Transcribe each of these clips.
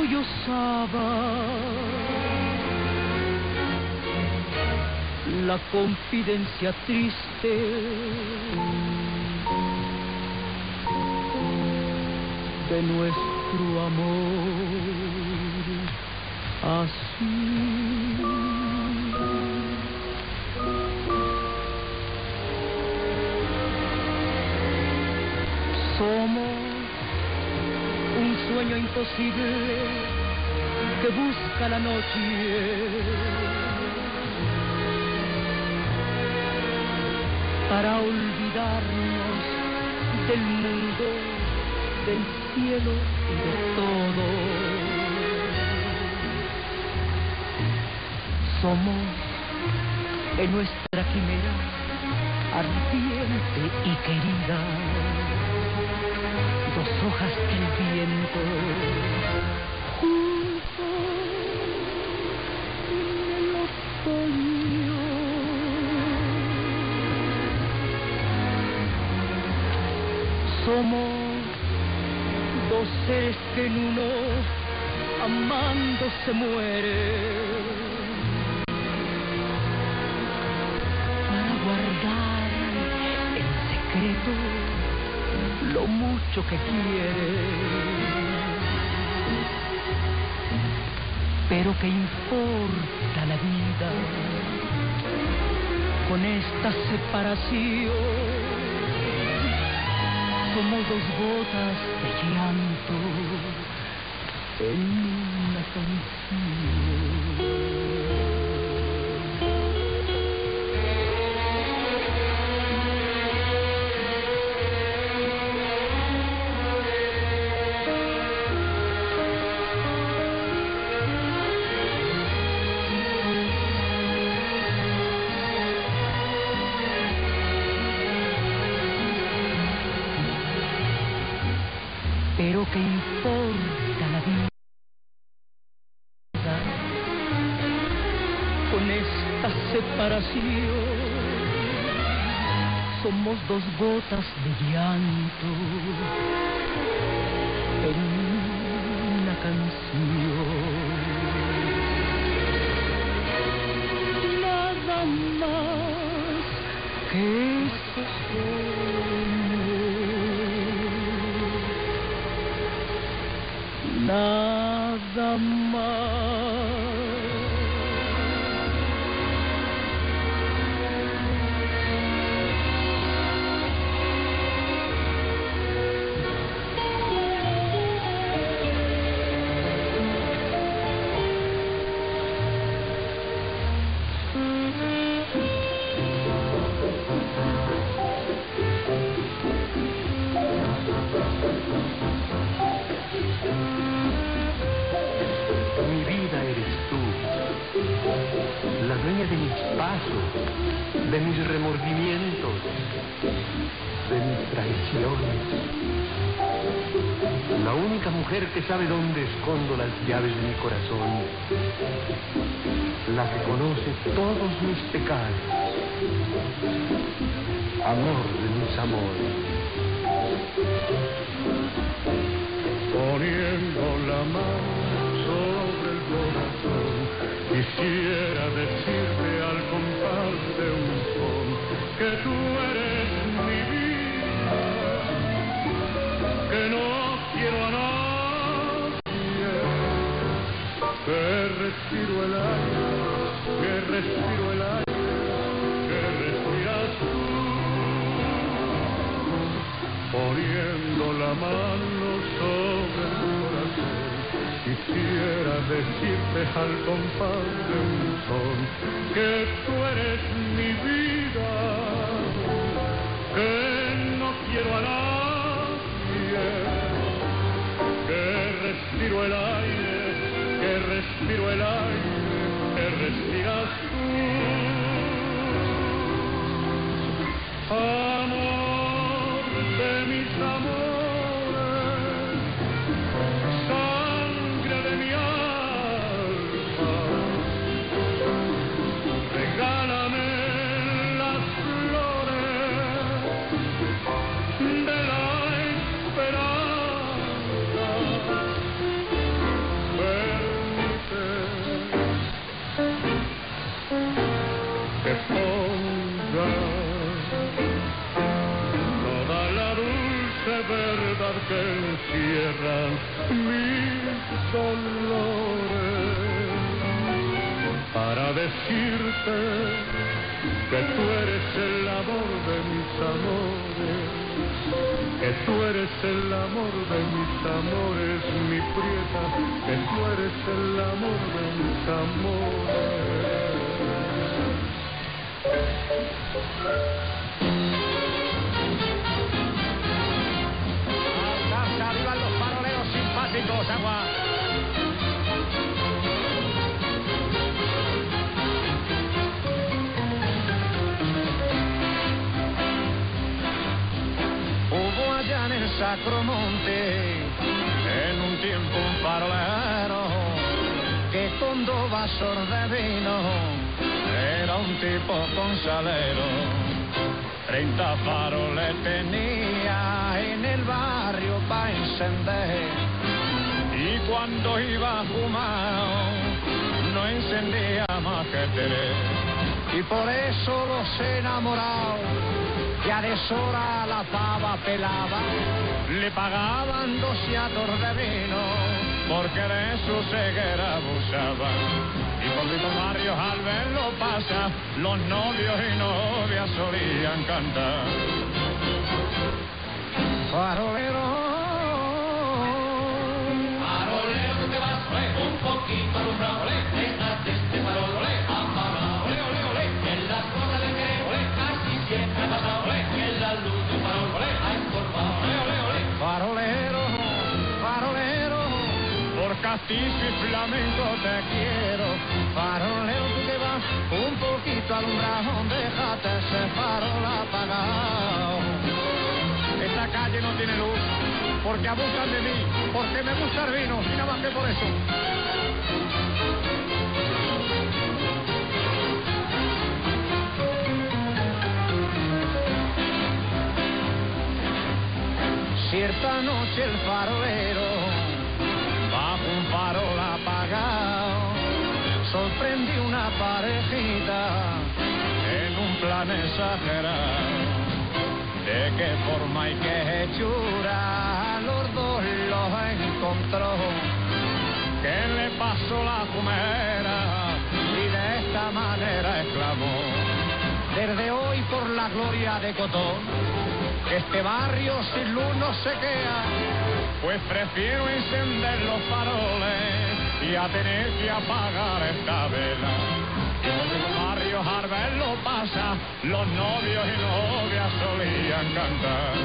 sollozaba la confidencia triste de nuestro amor. Así somos un sueño imposible que busca la noche para olvidarnos del mundo, del cielo y de todo. Somos en nuestra quimera ardiente y querida, dos hojas del viento juntos en el otoño. Somos dos seres que en uno amando se mueren para guardar en secreto lo mucho que quieren. Pero ¿qué importa la vida con esta separación? Somos dos gotas de llanto en una canción. Pero ¿qué importa la vida con esta separación? Somos dos gotas de llanto en una canción. Nada más que este nada más. La dueña de mis pasos, de mis remordimientos, de mis traiciones. La única mujer que sabe dónde escondo las llaves de mi corazón. La que conoce todos mis pecados. Amor de mis amores. Poniendo la mano sobre el corazón, quisiera decirte al compás de un son que tú eres mi vida, que no quiero a nadie, que respiro el aire, que respiro el aire, que respiras tú, poniendo la mano sobre el corazón. Quisiera decirte al compás de un son que tú eres mi vida, que no quiero a nadie, que respiro el aire, que respiro el aire, que respiras tú. Amor de mis amores, de mi alma, regálame las flores de la esperanza, encierran mis dolores, para decirte que tú eres el amor de mis amores, que tú eres el amor de mis amores, mi prieta, que tú eres el amor de mis amores. Arriba los faroleros simpáticos, agua. Hubo allá en el Sacromonte, en un tiempo un farolero, que con 2 vasos de vino era un tipo consalero. 30 faroles tenía en el barrio pa' encender, y cuando iba fumado no encendía más que 3. Y por eso los enamorados, que a deshora la pava pelaba, le pagaban 2 yatos de vino, porque de su ceguera abusaba. Y por los barrios al verlo pasa, los novios y novias solían cantar. Farolero, farolero, tú te vas, un poquito alumbrado, déjate este farol, apaga, ole, ole, ole, en las cosas de que, casi siempre pasa, en la luz de un farol, ha estorbado, ole, ole, ole. Farolero, farolero, por castizo y flamenco te quiero. Farolero, tú que vas un poquito alumbrado, déjate ese farol apagado. Esta calle no tiene luz, porque abusan de mí, porque me gusta el vino, y nada más que por eso. Cierta noche el farolero, bajo un farol apagado, sorprendí una parejita en un plan exagerado. De qué forma y qué hechura los dos los encontró, que le pasó la fumera y de esta manera exclamó: desde hoy por la gloria de Cotón, este barrio sin luz no se queda, pues prefiero encender los faroles y a tener que apagar esta vela. Y por los barrios al verlo pasa, los novios y novias solían cantar.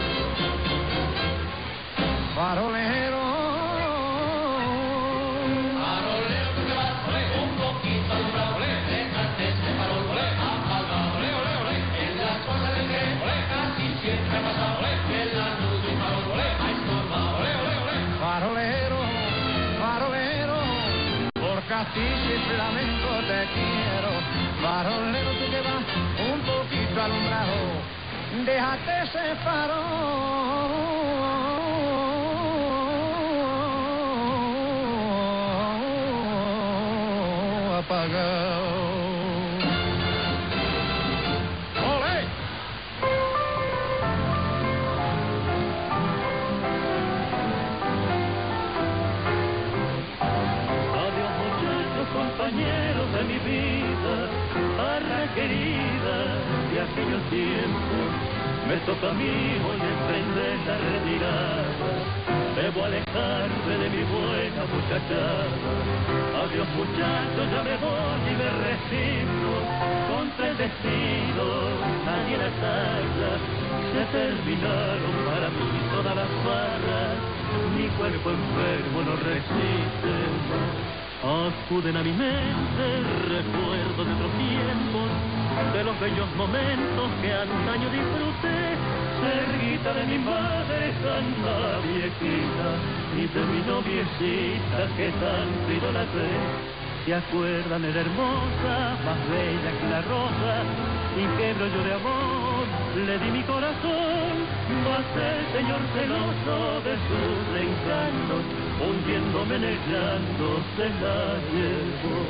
Farolero, farolero, tú te vas, un poquito alumbrado, déjate este farol, apaga, ole, ole, ole, en las cosas del que, casi siempre ha pasado, en la luz de un farol, ha estorbado, ole, ole, ole. Farolero, farolero, por castizo y flamenco te quiero. Farolero, tú que vas un poquito alumbrado, déjate ese farol apagado. ¡Olé! Adiós muchachos, compañeros de mi vida, barra querida de aquellos tiempos. Me toca a mí hoy emprender la retirada, debo alejarme de mi buena muchachada. Adiós muchachos, ya me voy y me resigno contra el destino. Allí en la sala se terminaron para mí todas las barras, mi cuerpo enfermo no resiste más. Acuden a mi mente recuerdos de otros tiempos, de los bellos momentos que antaño disfruté, cerquita de mi madre santa viejita y de mi noviecita que tanto idolatré. ¿Se acuerdan de la hermosa, más bella que la rosa, y que brollo de amor le di mi corazón? Mas el Señor celoso de sus encantos, hundiéndome en el llanto, se la llevó.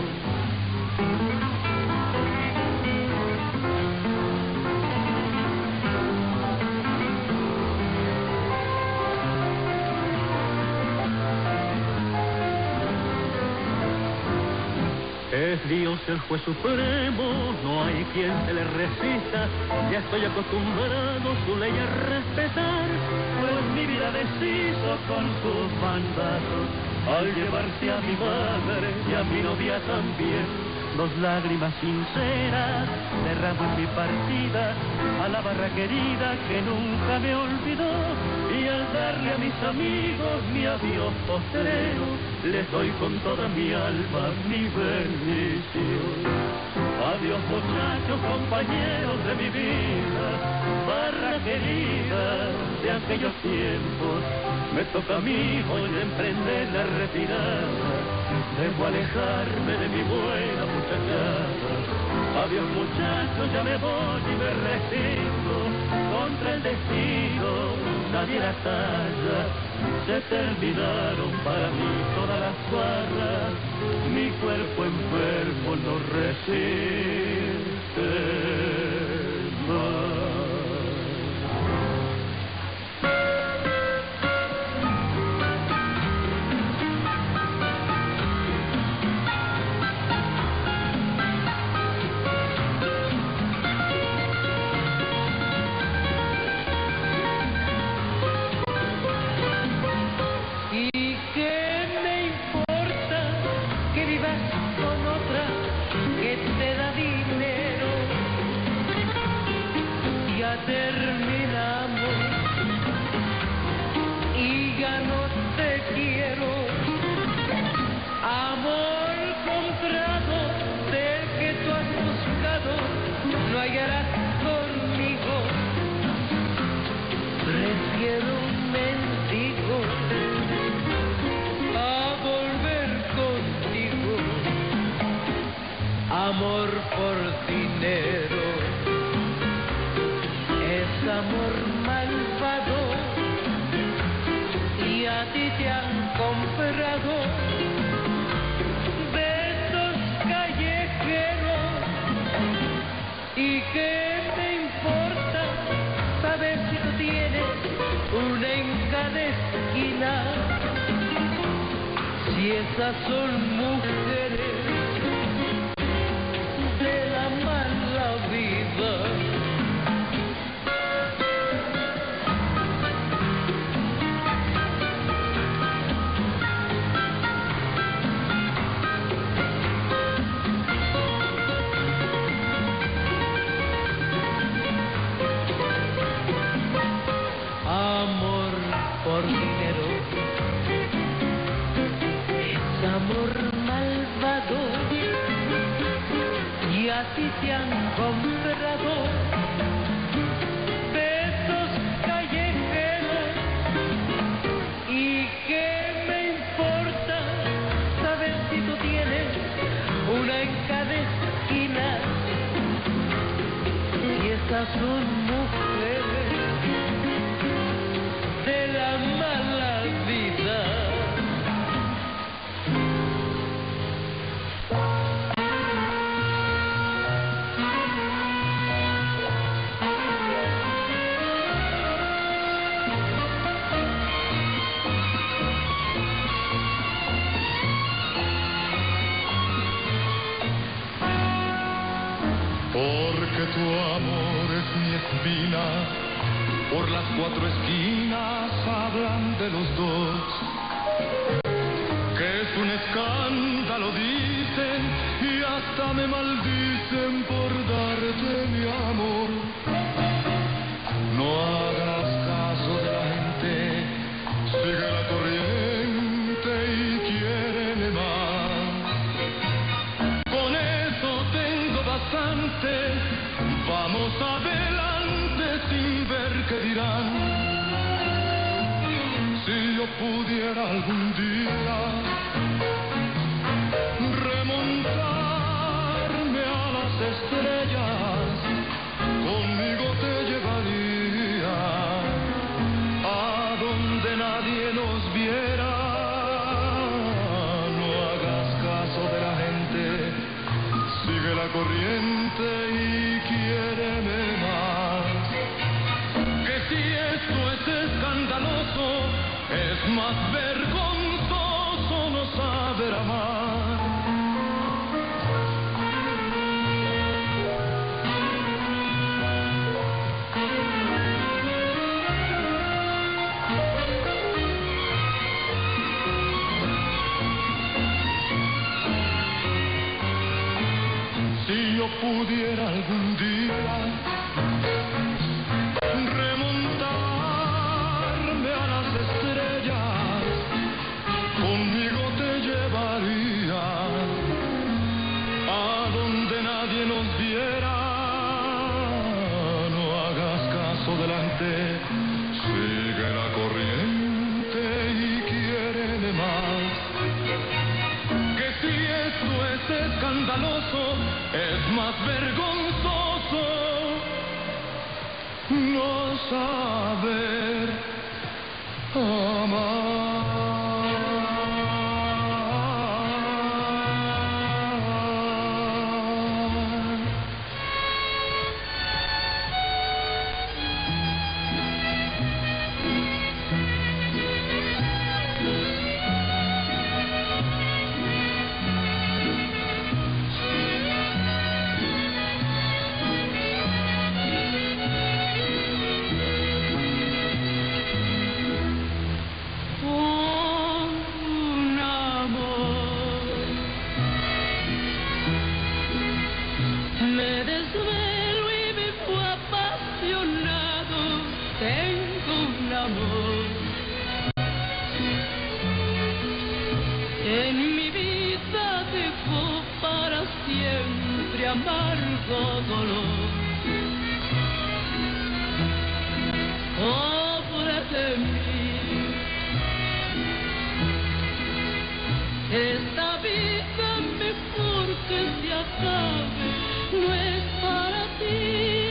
Es Dios el juez supremo, no hay quien se le resista. Ya estoy acostumbrado su ley a respetar, pues mi vida deshizo con sus mandatos al llevarse a mi madre y a mi novia también. Dos lágrimas sinceras derramo en mi partida a la barra querida que nunca me olvidó, y al darle a mis amigos mi adiós postrero les doy con toda mi alma mi bendición. Adiós muchachos, compañeros de mi vida, barra querida de aquellos tiempos. Me toca a mí hoy de emprender la retirada, debo alejarme de mi buena muchachada. Adiós muchachos, ya me voy y me resigno contra el destino, nadie la talla. Se terminaron para mí todas las barras, mi cuerpo enfermo no resiste más. Terminamos y ya no te quiero. Amor comprado del que tú has buscado, no hallarás conmigo. Prefiero un mendigo a volver contigo. Amor por dinero, amor malvado, y a ti te han comprado besos callejeros. ¿Y qué me importa saber si tú tienes una en cada esquina? Si esas son mujeres de la mala vida. Amor por dinero es amor malvado, y a ti te han comprado besos callejeros. ¿Y qué me importa saber si tú tienes una en cada esquina? Si esas son mujeres de la mala vida. Porque tu amor es mi espina, por las cuatro esquinas hablan de los dos, que es un escándalo dicen, y hasta me maldicen por darte mi amor. No hagas caso de la gente, sigue la corriente y quiéreme más. Con eso tengo bastante, vamos adelante sin ver qué dirán. Si yo pudiera algún día remontarme a las estrellas, conmigo te llevaría a donde nadie nos viera. No hagas caso de la gente, sigue la corriente y quiéreme más. Que si esto es escandaloso, es más vergonzoso no saber amar. pudiera algún día remontarme a las estrellas, conmigo te llevaría a donde nadie nos viera. No hagas caso delante, sigue la corriente y quiéreme más. Que si esto es escandaloso, es más vergonzoso no saber amar. Amargo dolor, pobre de mí, esta vida mejor que se acabe no es para ti,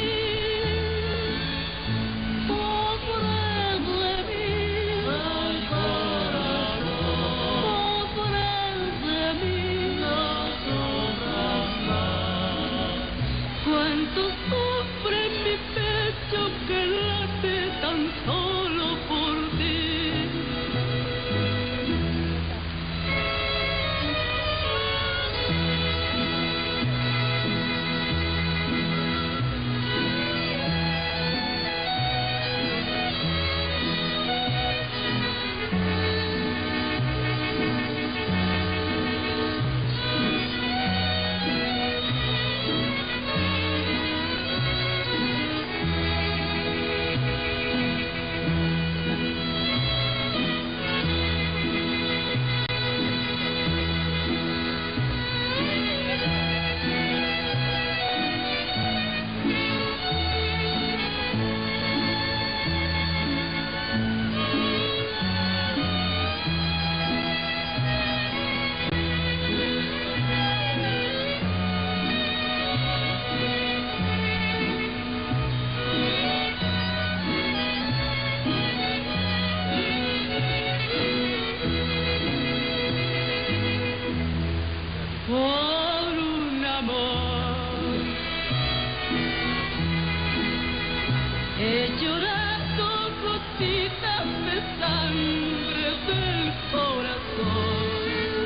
pobre de mí, ay corazón, pobre de mí, no sufras más. Cuánto sufre mi pecho que late tan solo por ti. Por un amor he llorado gotitas de sangre del corazón.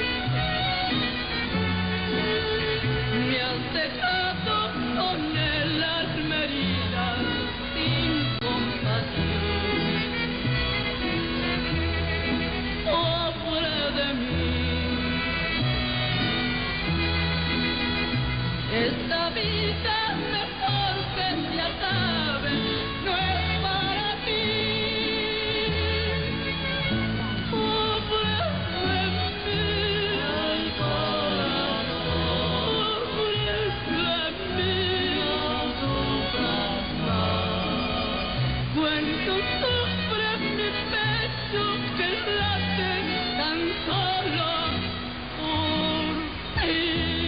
Me has dejado con el alma herida sin compasión. Pobre de mí, esta vida mejor que se acabe no es para ti. Pobre de mí, ay corazón, pobre de mí, no sufras más. Cuánto sufre mi pecho que late tan solo por ti.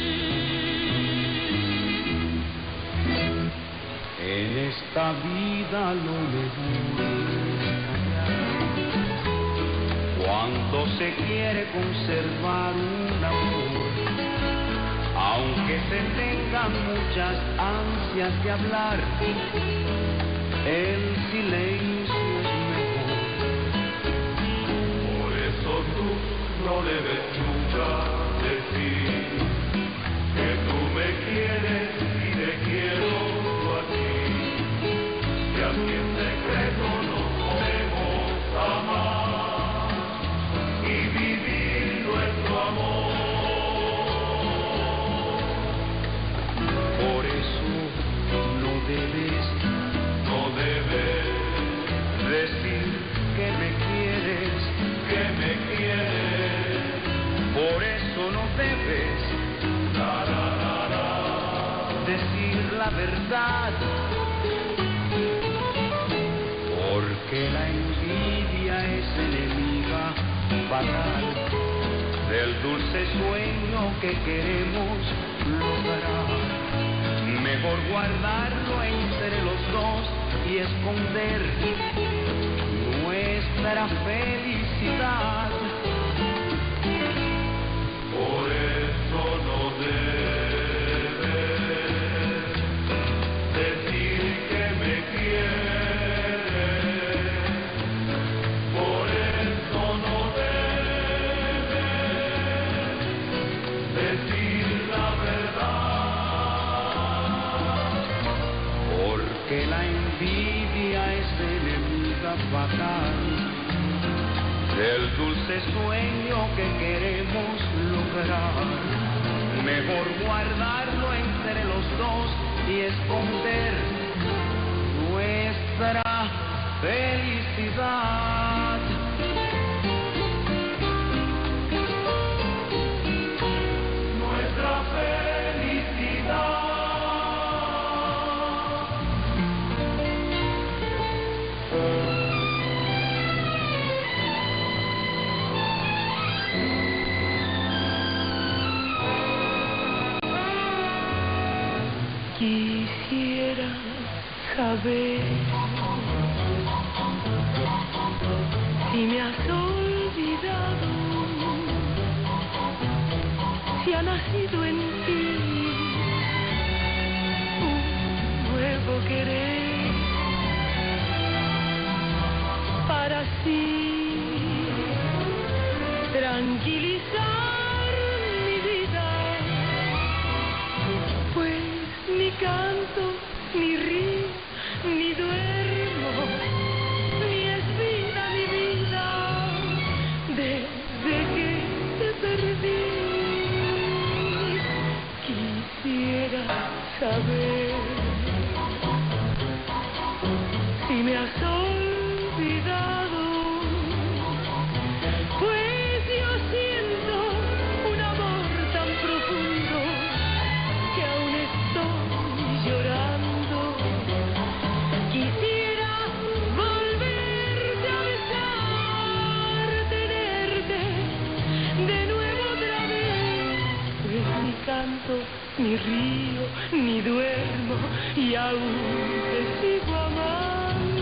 En esta vida lo mejor es callar. Cuando se quiere conservar un amor, aunque se tengan muchas ansias de hablar, el silencio es mejor. Por eso tú no debes nunca decir que tú me quieres y te quiero yo a ti. Y así en secreto nos podemos amar y vivir nuestro amor. Por verdad. Porque la envidia es enemiga fatal del dulce sueño que queremos lograr. Mejor guardarlo entre los dos y esconder nuestra felicidad. Por eso no debes decir que me quieres. Por eso no debes decir la verdad. Porque la envidia es enemiga fatal del dulce sueño que queremos lograr. Mejor guardarlo entre los dos y esconder nuestra felicidad. Nuestra felicidad. Quisiera saber si me has olvidado, si ha nacido en ti un nuevo querer para así tranquilizar mi vida, pues ni canto, ni río, ni duermo, ni es vida mi vida, desde que te perdí. Quisiera saber si me has olvidado, pues yo siento un amor tan profundo que aún estoy llorando. Quisiera volverte a besar, tenerte de nuevo otra vez, pues ni canto, ni río, ni duermo y aún te sigo amando.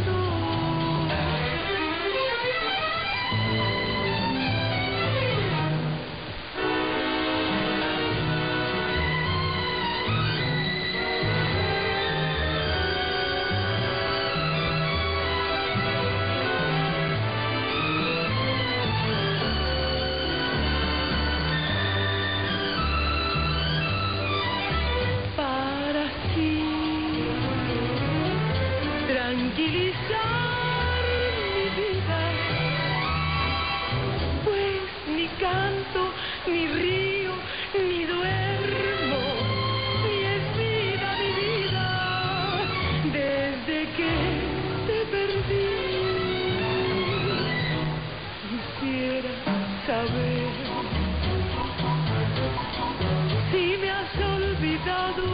Para así tranquilizar mi vida, pues ni canto, ni río, ni duermo, ni es vida mi vida, desde que te perdí. Quisiera saber si me has olvidado,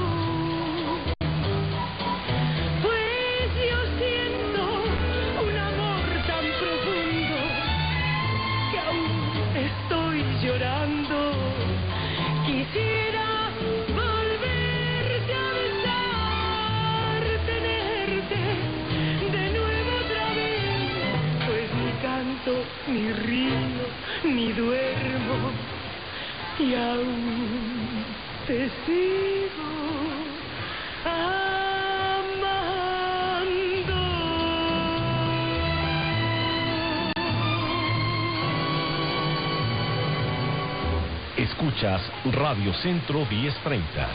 pues yo siento un amor tan profundo que aún estoy llorando. Quisiera volverte a besar, tenerte de nuevo otra vez, pues ni canto, ni río, ni duermo y aún te sigo amando. Escuchas Radio Centro 1030.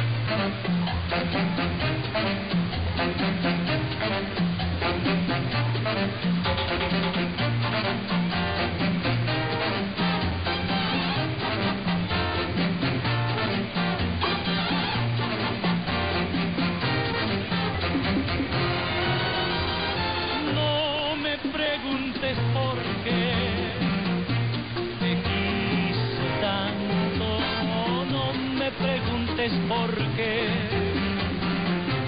No me preguntes por qué te quise tanto, no me preguntes por qué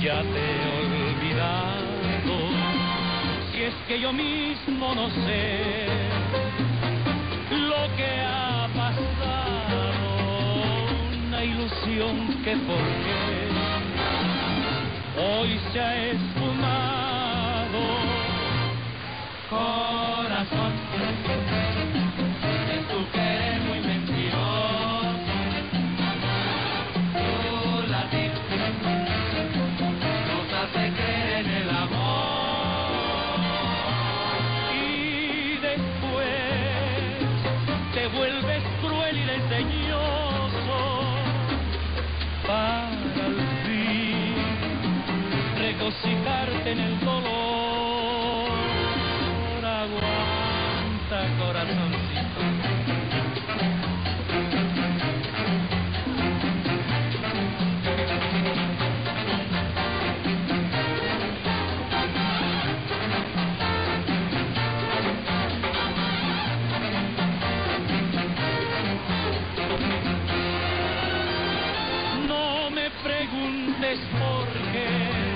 ya te he olvidado, si es que yo mismo no sé lo que ha pasado, una ilusión que por qué hoy se ha esfumado. Corazón, es tu querer muy mentiroso, tu latir nos hace creer en el amor y después te vuelves cruel y desdeñoso para al fin regocijarte en el dolor. Aguanta, corazoncito. No me preguntes por qué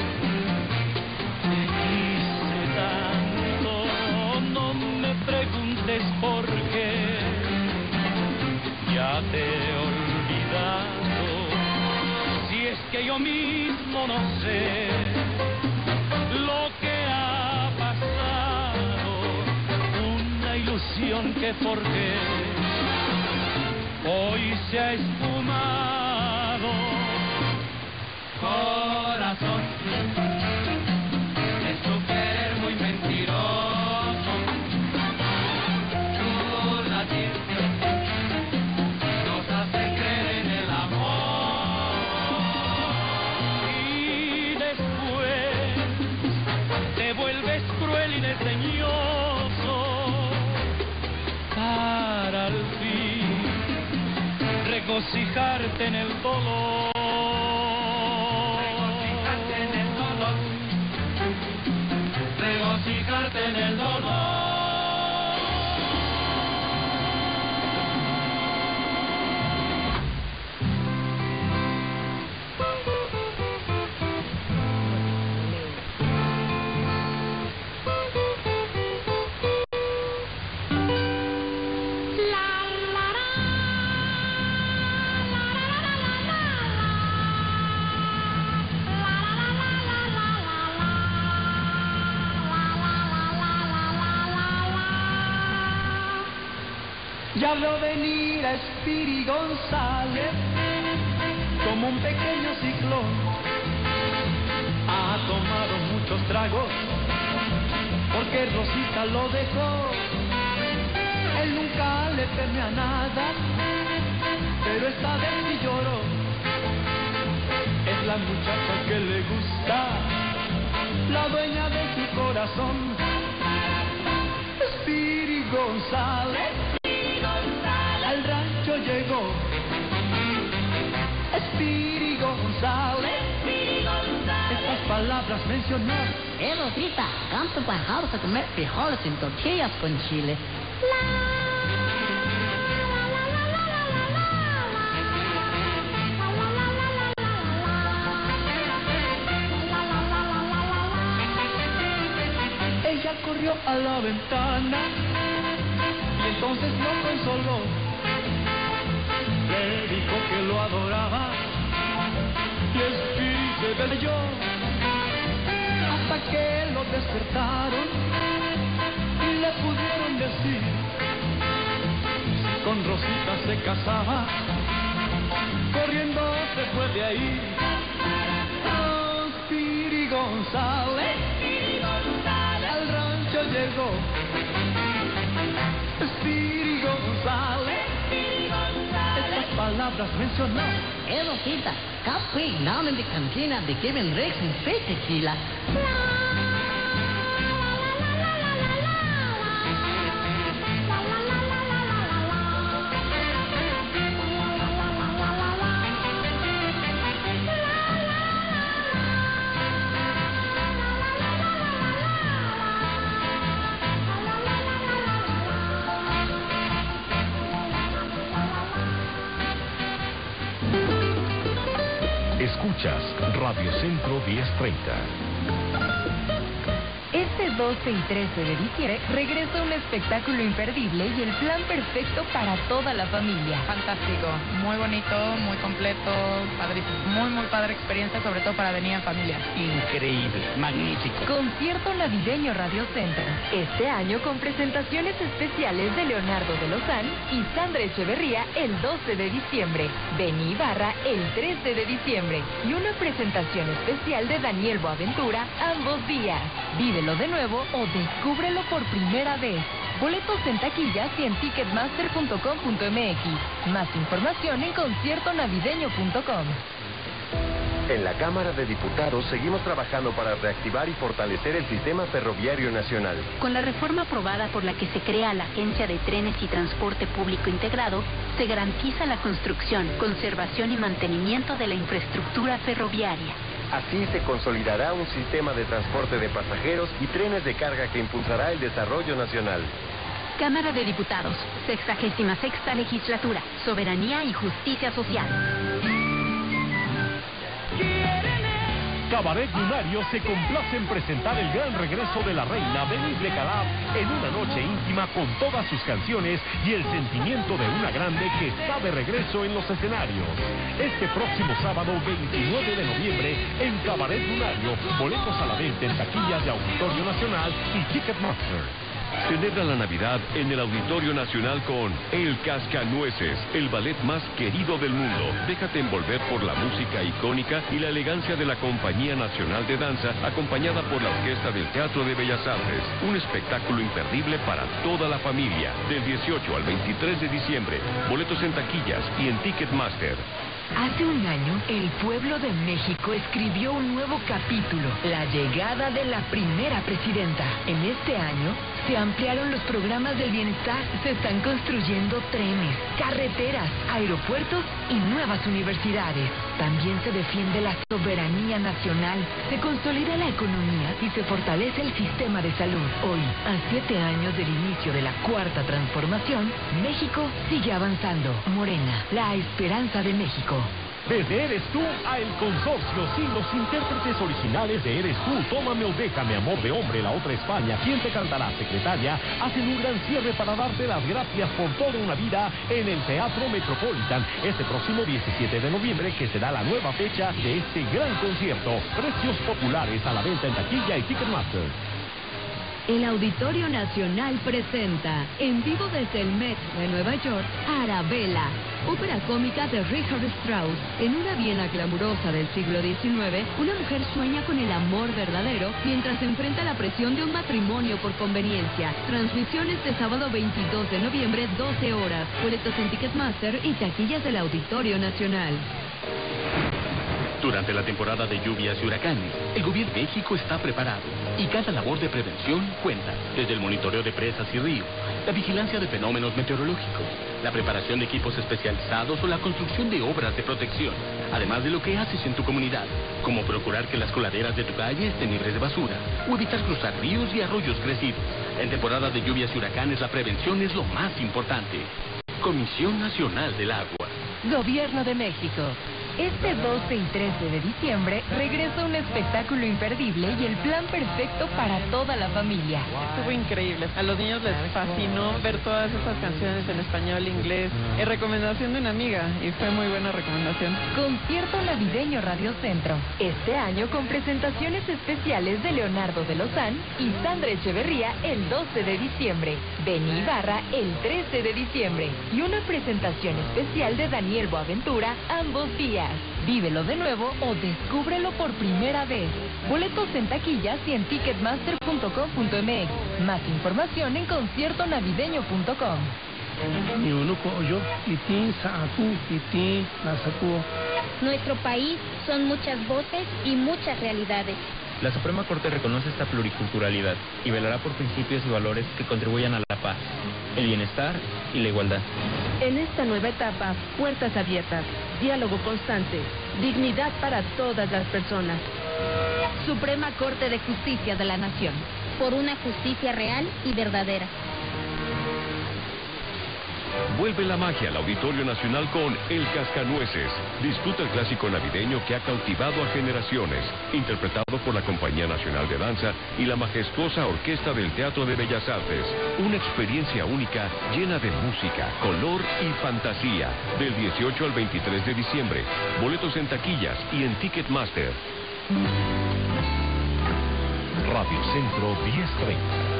te quise tanto, no me preguntes por qué ya te he olvidado, si es que yo mismo no sé lo que ha pasado, una ilusión que por qué hoy se ha esfumado. Corazón, es tu querer muy mentiroso, tu latir nos hace creer en el amor y después te vuelves cruel y desdeñoso para al fin regocijarte en el dolor. Regocijarte en el dolor. Ya veo venir a Espiri González como un pequeño ciclón. Ha tomado muchos tragos porque Rosita lo dejó. Él nunca le teme a nada, pero esta vez sí lloró. Es la muchacha que le gusta, la dueña de su corazón. Espiri González al rancho llegó. Espiri González, estas palabras mencionó. Rosita, vamos a comer frijoles en tortillas con chile. Ella corrió a la ventana y entonces lo consoló. Le dijo que lo adoraba y Espiri se bello hasta que lo despertaron y le pudieron decir si con Rosita se casaba. Corriendo se fue de ahí. Espiri González al rancho llegó. Espiri González estas palabras mencionó. Rosita, Capri, down in the cantina, they giving Rex and straight tequila. Escuchas Radio Centro 1030. Este 12 y 13 de diciembre regresa un espectáculo imperdible y el plan perfecto para toda la familia. Fantástico, muy bonito, muy completo, padrísimo, muy padre experiencia, sobre todo para venir en familia. Increíble, magnífico. Concierto navideño Radio Centro. Este año con presentaciones especiales de Leonardo de Lozán y Sandra Echeverría el 12 de diciembre, Benny Ibarra el 13 de diciembre y una presentación especial de Daniel Boaventura ambos días. Vívelo de nuevo o descúbrelo por primera vez. Boletos en taquillas y en ticketmaster.com.mx. Más información en conciertonavideño.com. En la Cámara de Diputados seguimos trabajando para reactivar y fortalecer el sistema ferroviario nacional. Con la reforma aprobada por la que se crea la Agencia de Trenes y Transporte Público Integrado, se garantiza la construcción, conservación y mantenimiento de la infraestructura ferroviaria. Así se consolidará un sistema de transporte de pasajeros y trenes de carga que impulsará el desarrollo nacional. Cámara de Diputados, 66ª Legislatura, Soberanía y Justicia Social. Cabaret Lunario se complace en presentar el gran regreso de la reina Denise Lecalab en una noche íntima con todas sus canciones y el sentimiento de una grande que está de regreso en los escenarios. Este próximo sábado 29 de noviembre en Cabaret Lunario, boletos a la venta en taquillas de Auditorio Nacional y Ticketmaster. Celebra la Navidad en el Auditorio Nacional con El Cascanueces, el ballet más querido del mundo. Déjate envolver por la música icónica y la elegancia de la Compañía Nacional de Danza, acompañada por la Orquesta del Teatro de Bellas Artes. Un espectáculo imperdible para toda la familia. Del 18 al 23 de diciembre. Boletos en taquillas y en Ticketmaster. Hace un año, el pueblo de México escribió un nuevo capítulo, la llegada de la primera presidenta. En este año, se ampliaron los programas del bienestar, se están construyendo trenes, carreteras, aeropuertos y nuevas universidades. También se defiende la soberanía nacional, se consolida la economía y se fortalece el sistema de salud. Hoy, a 7 años del inicio de la cuarta transformación, México sigue avanzando. Morena, la esperanza de México. Desde Eres Tú a El Consorcio, sí, los intérpretes originales de Eres Tú, Tómame o Déjame, Amor de Hombre, La Otra España, ¿Quién te cantará, Secretaria? Hacen un gran cierre para darte las gracias por toda una vida en el Teatro Metropolitan, este próximo 17 de noviembre, que será la nueva fecha de este gran concierto. Precios populares a la venta en taquilla y Ticketmaster. El Auditorio Nacional presenta, en vivo desde el Met de Nueva York, Arabella, ópera cómica de Richard Strauss. En una Viena glamurosa del siglo XIX, una mujer sueña con el amor verdadero mientras se enfrenta a la presión de un matrimonio por conveniencia. Transmisión este sábado 22 de noviembre, 12 horas. Boletos en Ticketmaster y taquillas del Auditorio Nacional. Durante la temporada de lluvias y huracanes, el gobierno de México está preparado y cada labor de prevención cuenta, desde el monitoreo de presas y ríos, la vigilancia de fenómenos meteorológicos, la preparación de equipos especializados o la construcción de obras de protección, además de lo que haces en tu comunidad, como procurar que las coladeras de tu calle estén libres de basura o evitar cruzar ríos y arroyos crecidos. En temporada de lluvias y huracanes la prevención es lo más importante. Comisión Nacional del Agua. Gobierno de México. Este 12 y 13 de diciembre regresa un espectáculo imperdible y el plan perfecto para toda la familia. Estuvo increíble. A los niños les fascinó ver todas esas canciones en español, inglés. Es recomendación de una amiga y fue muy buena recomendación. Concierto navideño Radio Centro. Este año con presentaciones especiales de Leonardo de Lozán y Sandra Echeverría el 12 de diciembre. Benny Ibarra el 13 de diciembre. Y una presentación especial de Daniel Boaventura ambos días. Vívelo de nuevo o descúbrelo por primera vez. Boletos en taquillas y en ticketmaster.com.mx. Más información en conciertonavideño.com. Nuestro país son muchas voces y muchas realidades. La Suprema Corte reconoce esta pluriculturalidad y velará por principios y valores que contribuyan a la paz, el bienestar y la igualdad. En esta nueva etapa, puertas abiertas, diálogo constante, dignidad para todas las personas. Suprema Corte de Justicia de la Nación. Por una justicia real y verdadera. Vuelve la magia al Auditorio Nacional con El Cascanueces. Disfruta el clásico navideño que ha cautivado a generaciones, interpretado por la Compañía Nacional de Danza y la majestuosa Orquesta del Teatro de Bellas Artes. Una experiencia única llena de música, color y fantasía. Del 18 al 23 de diciembre. Boletos en taquillas y en Ticketmaster. Radio Centro 1030.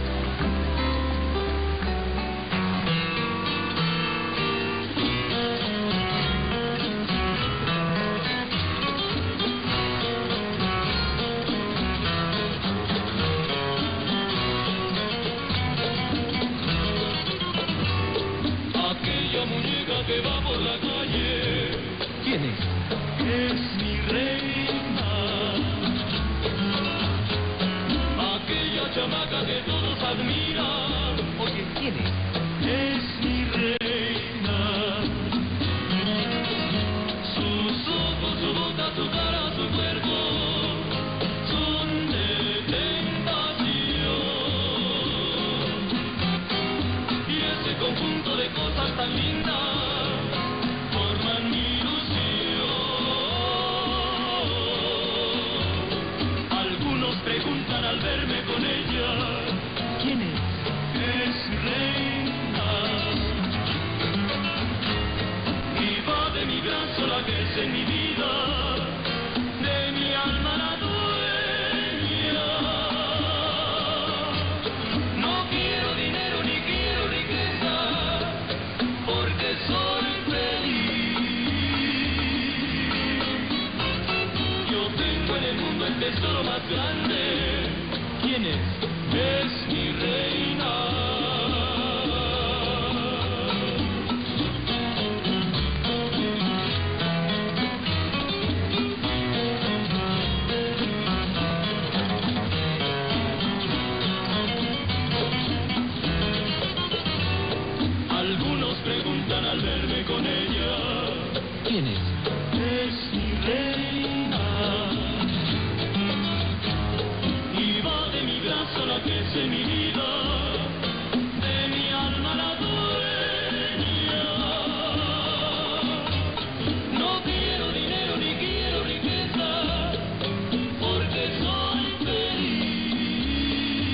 Aquella muñeca que va por la calle, ¿Quién es? es mi reina. Aquella chamaca que todos admiran, Oye, ¿quién es? es mi reina. Sus ojos, su boca, su cara, su cuerpo son de tentación. Y ese conjunto de cosas tan lindas forman mi ilusión. Algunos preguntan al verme con ella, ¿Quién es? es mi reina. Y va de mi brazo la que es en mi vida, de mi alma la dueña. No quiero dinero ni quiero riqueza, porque soy feliz. Yo tengo en el mundo el tesoro más grande. ¿Quién es? Es mi reina. Algunos preguntan al verme con ella, ¿Quién es? es mi reina. Y va de mi brazo la que es en mi vida, de mi alma la dueña. No quiero dinero ni quiero riqueza, porque soy feliz.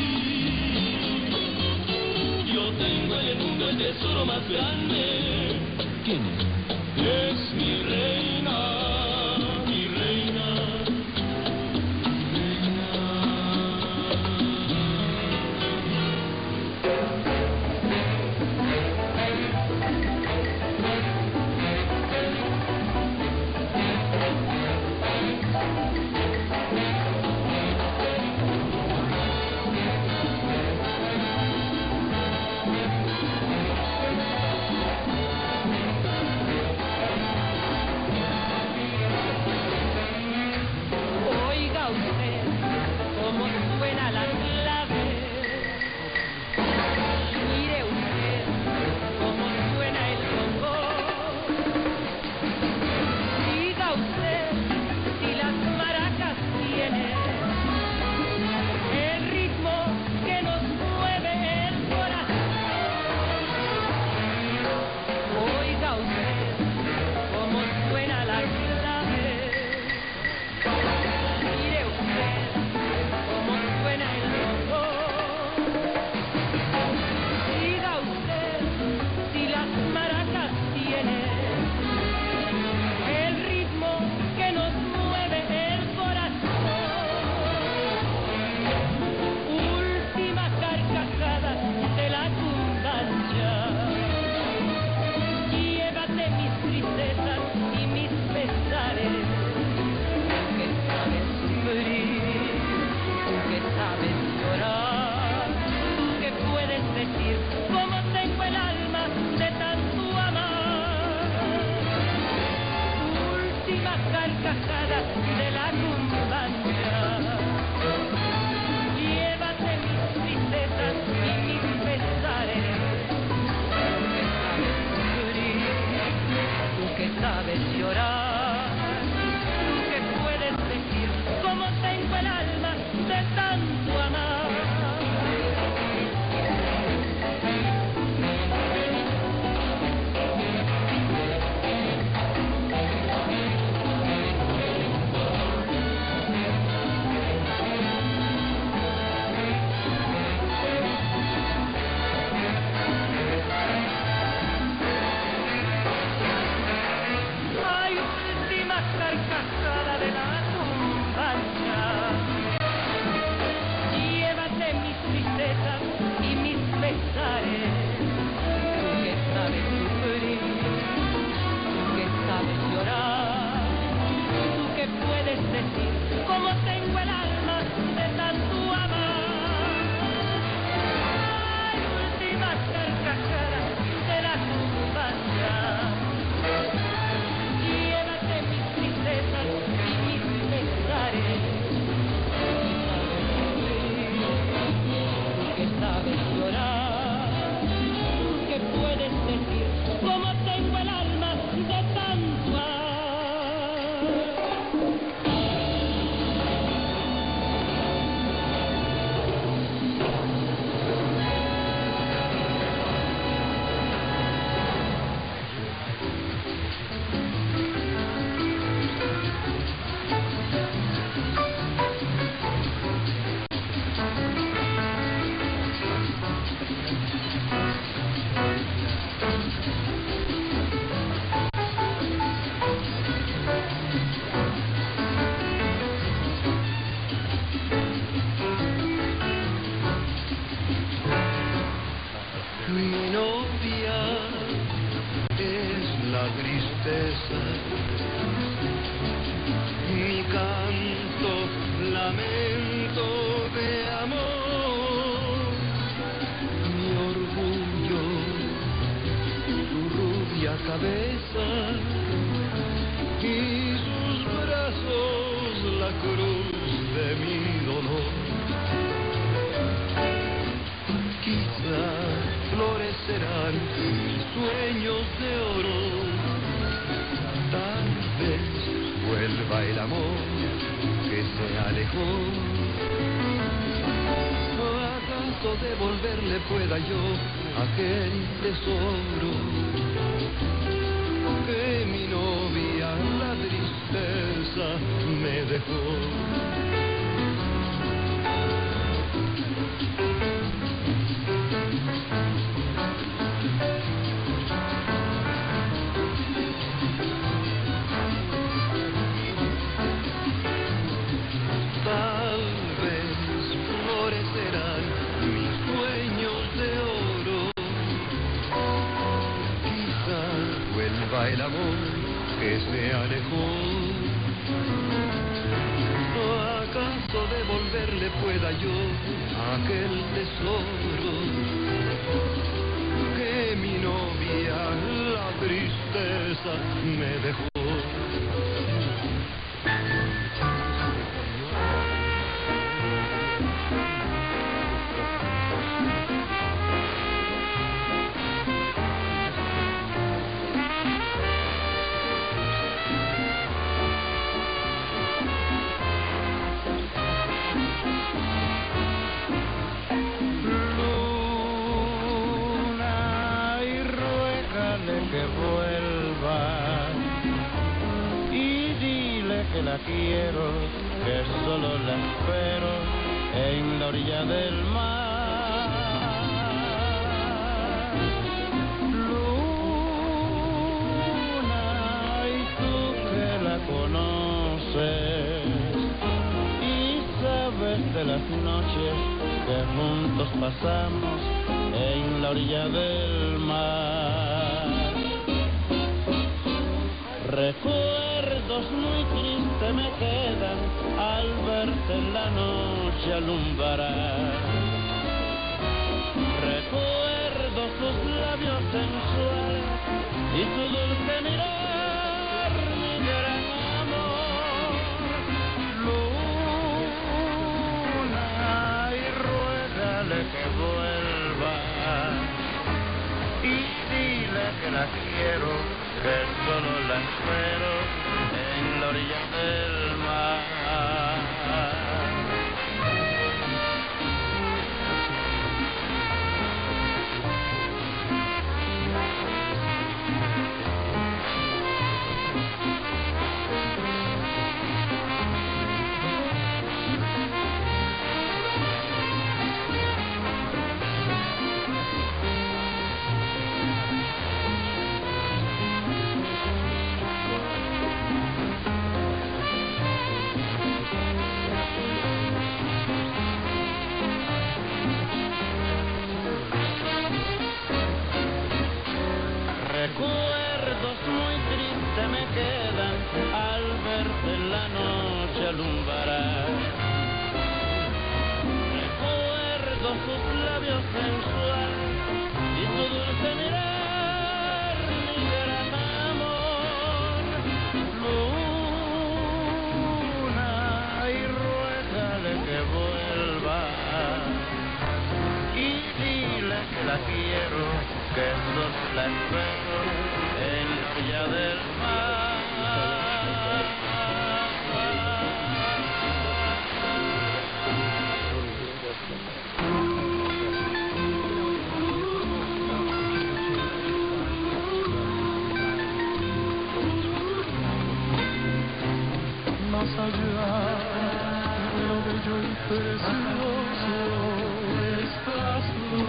Yo tengo en el mundo el tesoro más grande. ¿Quién es? Es mi reina, mi reina, mi reina. Oiga usted cómo suena la clave. Mire usted cómo suena el bongo. Diga usted si las maracas tienen el ritmo que nos mueve el corazón. Oiga usted cómo suena la clave. Mire usted cómo suena el bongo. Diga usted si las maracas tienen el ritmo que nos mueve el corazón. Última carcajada de la cumbancha. Llévate mis tristezas y mis pesares. Que sabes sufrir, que sabes llorar, que puedes decir cómo tengo el alma de tanto amar. Última carcajada de la cumbancha. Llévate mis tristezas y mis pesares. Que sabes sufrir, tú que sabes llorar, tú que puedes decir cómo tengo el alma de tanto amar. la tristeza. Mi canto, lamento de amor, mi orgullo, su rubia cabeza y sus brazos, la cruz de mi dolor. Quizá florecerán mis sueños de oro, tal vez vuelva el amor que se alejó. ¿Acaso devolverle pueda yo aquel tesoro que mi novia la tristeza me dejó? El amor que se alejó. ¿Acaso devolverle pueda yo aquel tesoro que mi novia la tristeza me dejó? La quiero, que solo la espero en la orilla del mar. Luna, y tú que la conoces y sabes de las noches que juntos pasamos en la orilla del mar. Recuerdos muy tristes me quedan al verte en la noche alumbrar. Recuerdo tus labios sensuales y tu dulce mirar, mi gran amor. Luna, y ruégale que vuelva y dile que la quiero, que solo la espero en la orilla del mar. Recuerdos muy tristes me quedan al verte en la noche alumbrar. Recuerdo tus labios sensuales y tu dulce mirar, mi gran amor. Luna, y ruégale que vuelva y dile que la quiero, que solo la espero en la orilla del mar. Más allá de lo bello y precioso estás tú.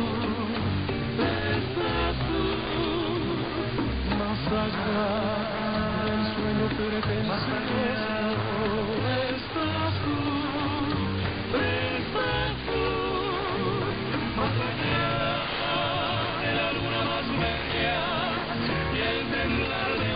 Más allá del sueño pretencioso estás tú, más allá de la luna más bella y el temblar de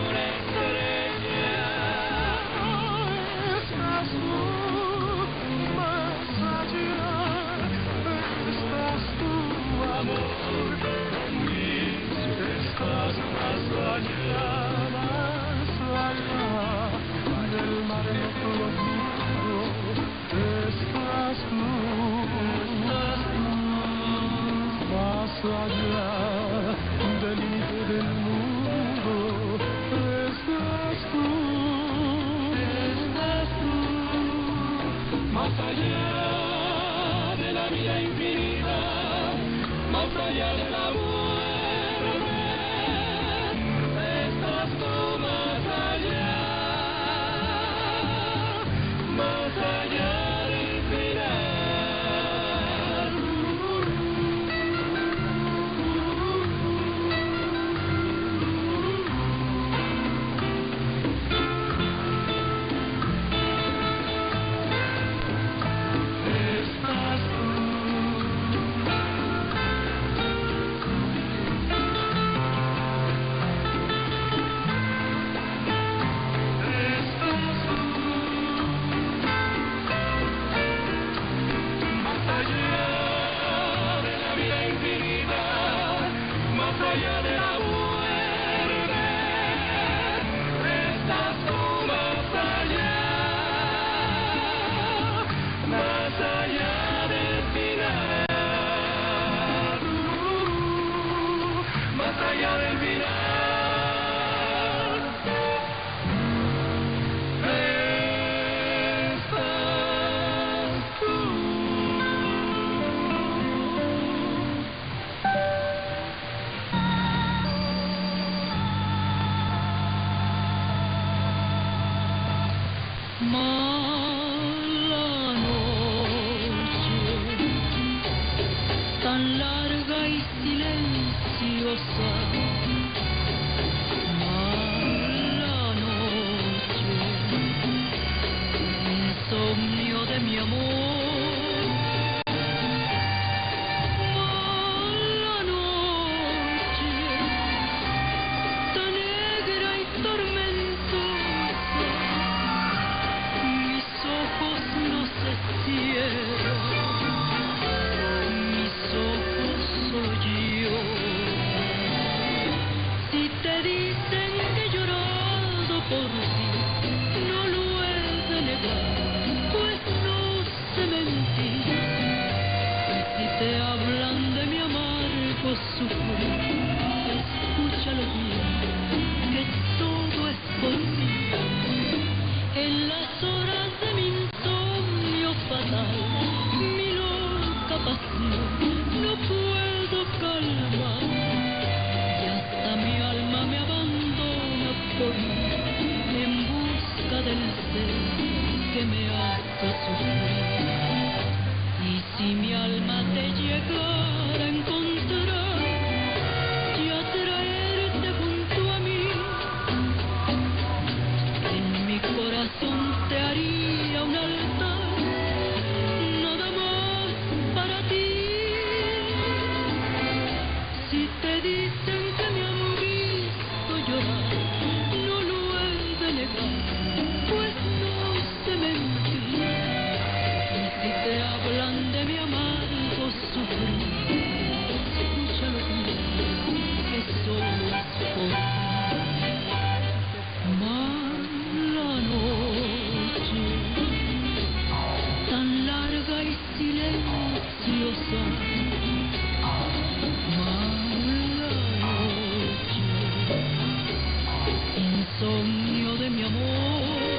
Mala noche, tan larga y silenciosa. Mala noche, insomnio de mi amor. Mala noche, tan negra y tormentosa. Mis ojos no se cierran, mis ojos soy yo. Si te dicen que he llorado por ti, no lo he de negar, pues no sé mentir. Y si te hablan de mi amargo sufrir, escúchalo bien, que todo es por ti. En las horas de mi insomnio fatal, mi loca pasión no puedo calmar. Y hasta mi alma me abandona por mí, en busca del ser que me hace sufrir. Y si mi alma te llegara a encontrar y a traerte junto a mí, en mi corazón te haría un altar, nada más para ti. Si te dicen que me han visto llorar, no lo he de negar, pues no sé mentir. Y si te hablan de mi amargo sufrir, escúchalo bien, que solo es por ti. Mala noche, tan larga y silenciosa. Mala noche, insomnio de mi amor.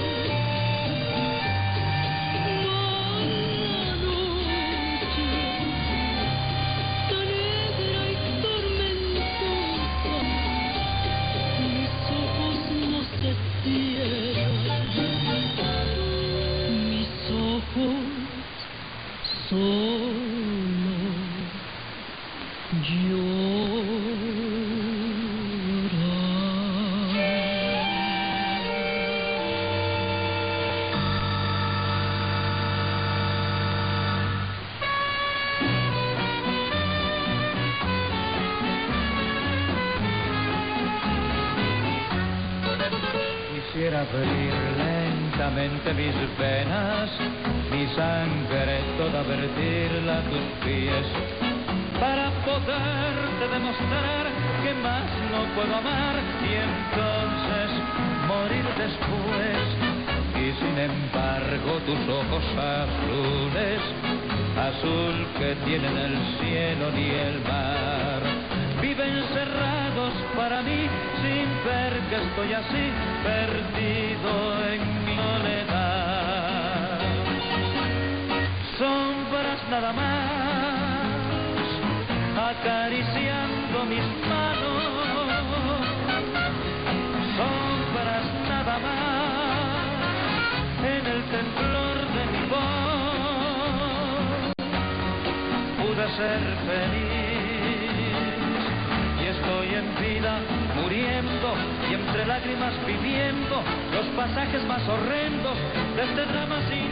Mala noche, tan negra y tormentosa. Mis ojos no se cierran, mis ojos solo Quisiera abrir lentamente mis venas, mi sangre toda vertirla a tus pies, para poderte demostrar que más no puedo amar y entonces morir después. Y sin embargo tus ojos azules, azul que tienen el cielo ni el mar, viven cerrados para mí sin ver que estoy así perdido en mi soledad. Sombras nada más acariciando mis manos, sombras nada más en el temblor de mi voz. Pude ser feliz y estoy en vida muriendo y entre lágrimas viviendo los pasajes más horrendos de este drama sin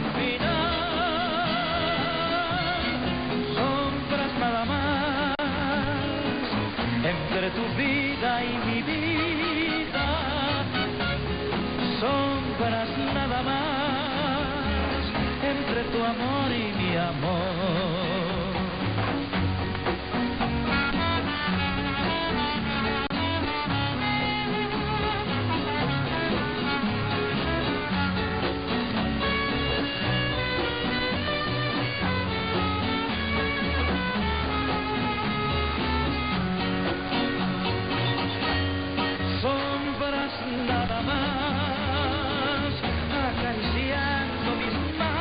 final. Sombras nada más entre tu vida y mi vida, sombras nada más entre tu amor y mi amor. Nada más acariciando mis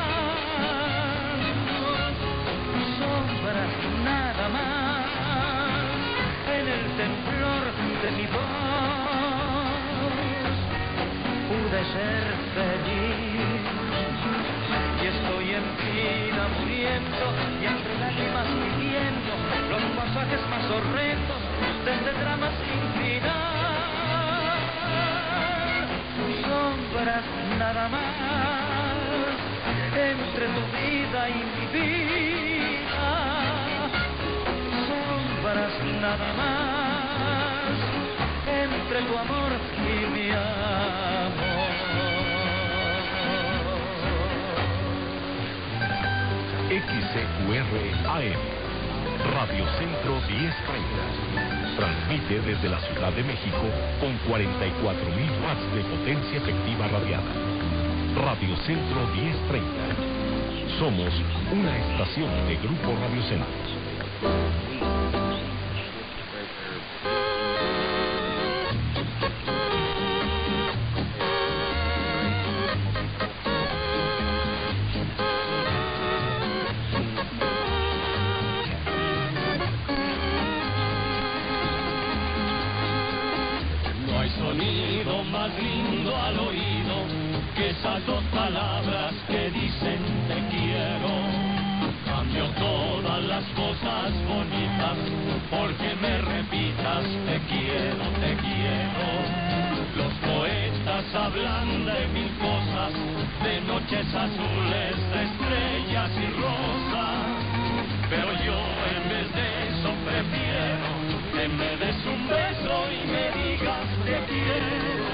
manos, sombras nada más en el temblor de mi voz. Pude ser feliz los retos de este drama sin final. Sombras nada más entre tu vida y mi vida. Sombras nada más entre tu amor y mi amor. XCQR AM, Radio Centro 1030. Transmite desde la Ciudad de México con 44.000 watts de potencia efectiva radiada. Radio Centro 1030. Somos una estación de Grupo Radio Centro. Sonido más lindo al oído que esas dos palabras que dicen te quiero. Cambio todas las cosas bonitas porque me repitas te quiero, te quiero. Los poetas hablan de mil cosas, de noches azules, de estrellas y rosas, pero yo en vez de eso prefiero que me des un beso y me digas te quiero.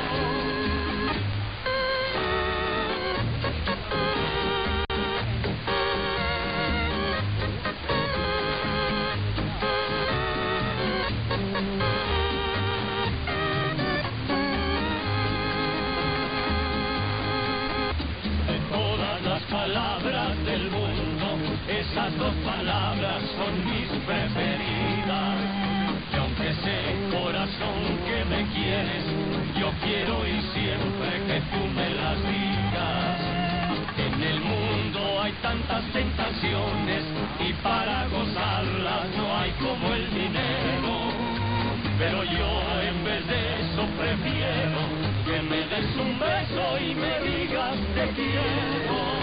De todas las palabras del mundo, esas dos palabras son mis preferidas. Y aunque sé, corazón, que me quieres, yo quiero y siempre que tú me las digas. En el mundo hay tantas tentaciones y para gozarlas no hay como el dinero. Pero yo en vez de eso prefiero que me des un beso y me digas te quiero.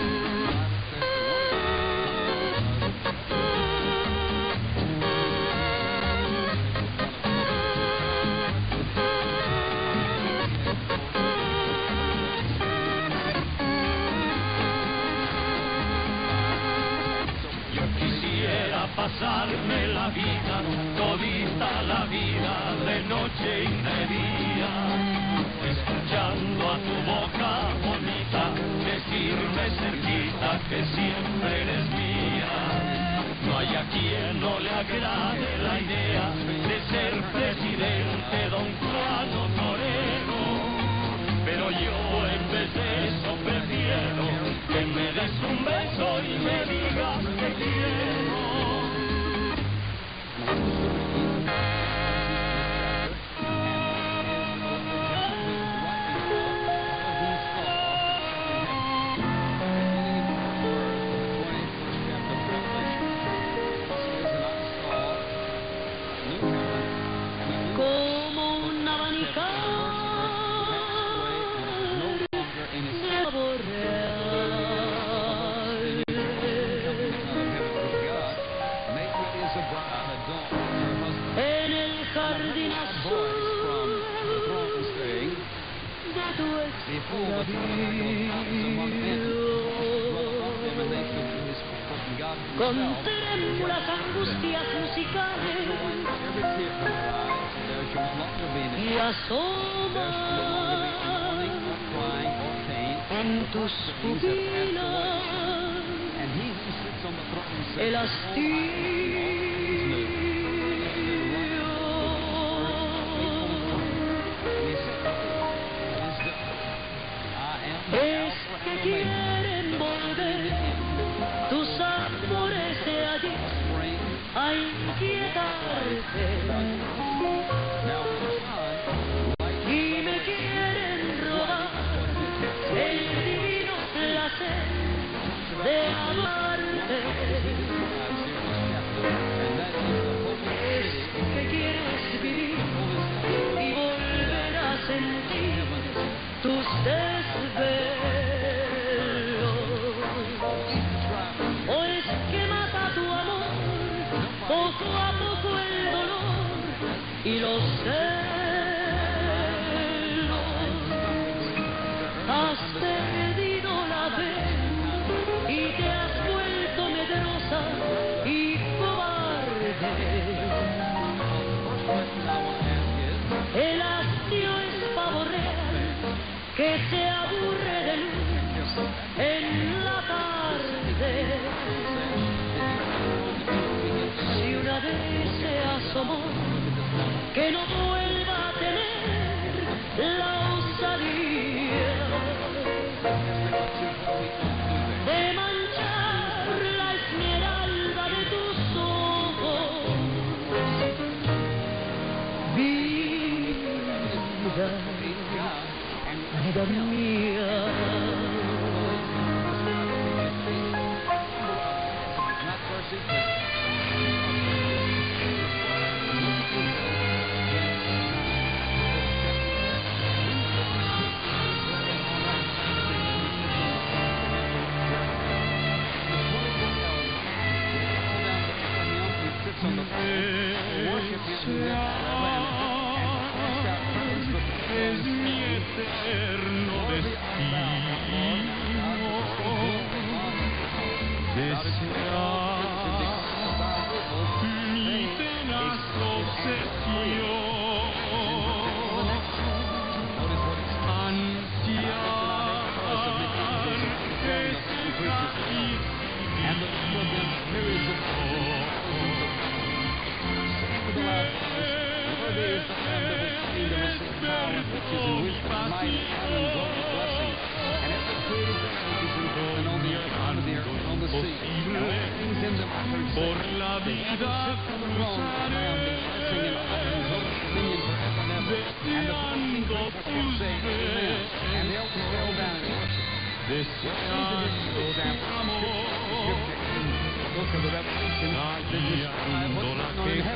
Pasarme la vida, todita la vida, de noche y de día, escuchando a tu boca bonita, decirme cerquita que siempre eres mía. No hay a quien no le agrade la idea de ser presidente don Juan Torero, pero yo en vez de eso prefiero que me des un beso y me digas te quiero. Como un abanico de borreal en el jardín azul de tu extravío, con trémulas angustias musicales y asoma en tus pupilas el hastío. Es que quieren volver tus amores de ayer a inquietarte y me quieren robar el divino placer de amarte. y los celos. Has perdido la fe y te has vuelto medrosa y cobarde. El hastío es pavo real que se aburre de luz en la tarde. Si una vez se asomó, que no vuelva a tener la osadía de manchar la esmeralda de tus ojos. Vida, vida mía. Es mi eterno destino, desear mi tenaz obsesión, ansiar ese casi por la vida cruzaré, deseando tus besos, deseando tu amor, callando la queja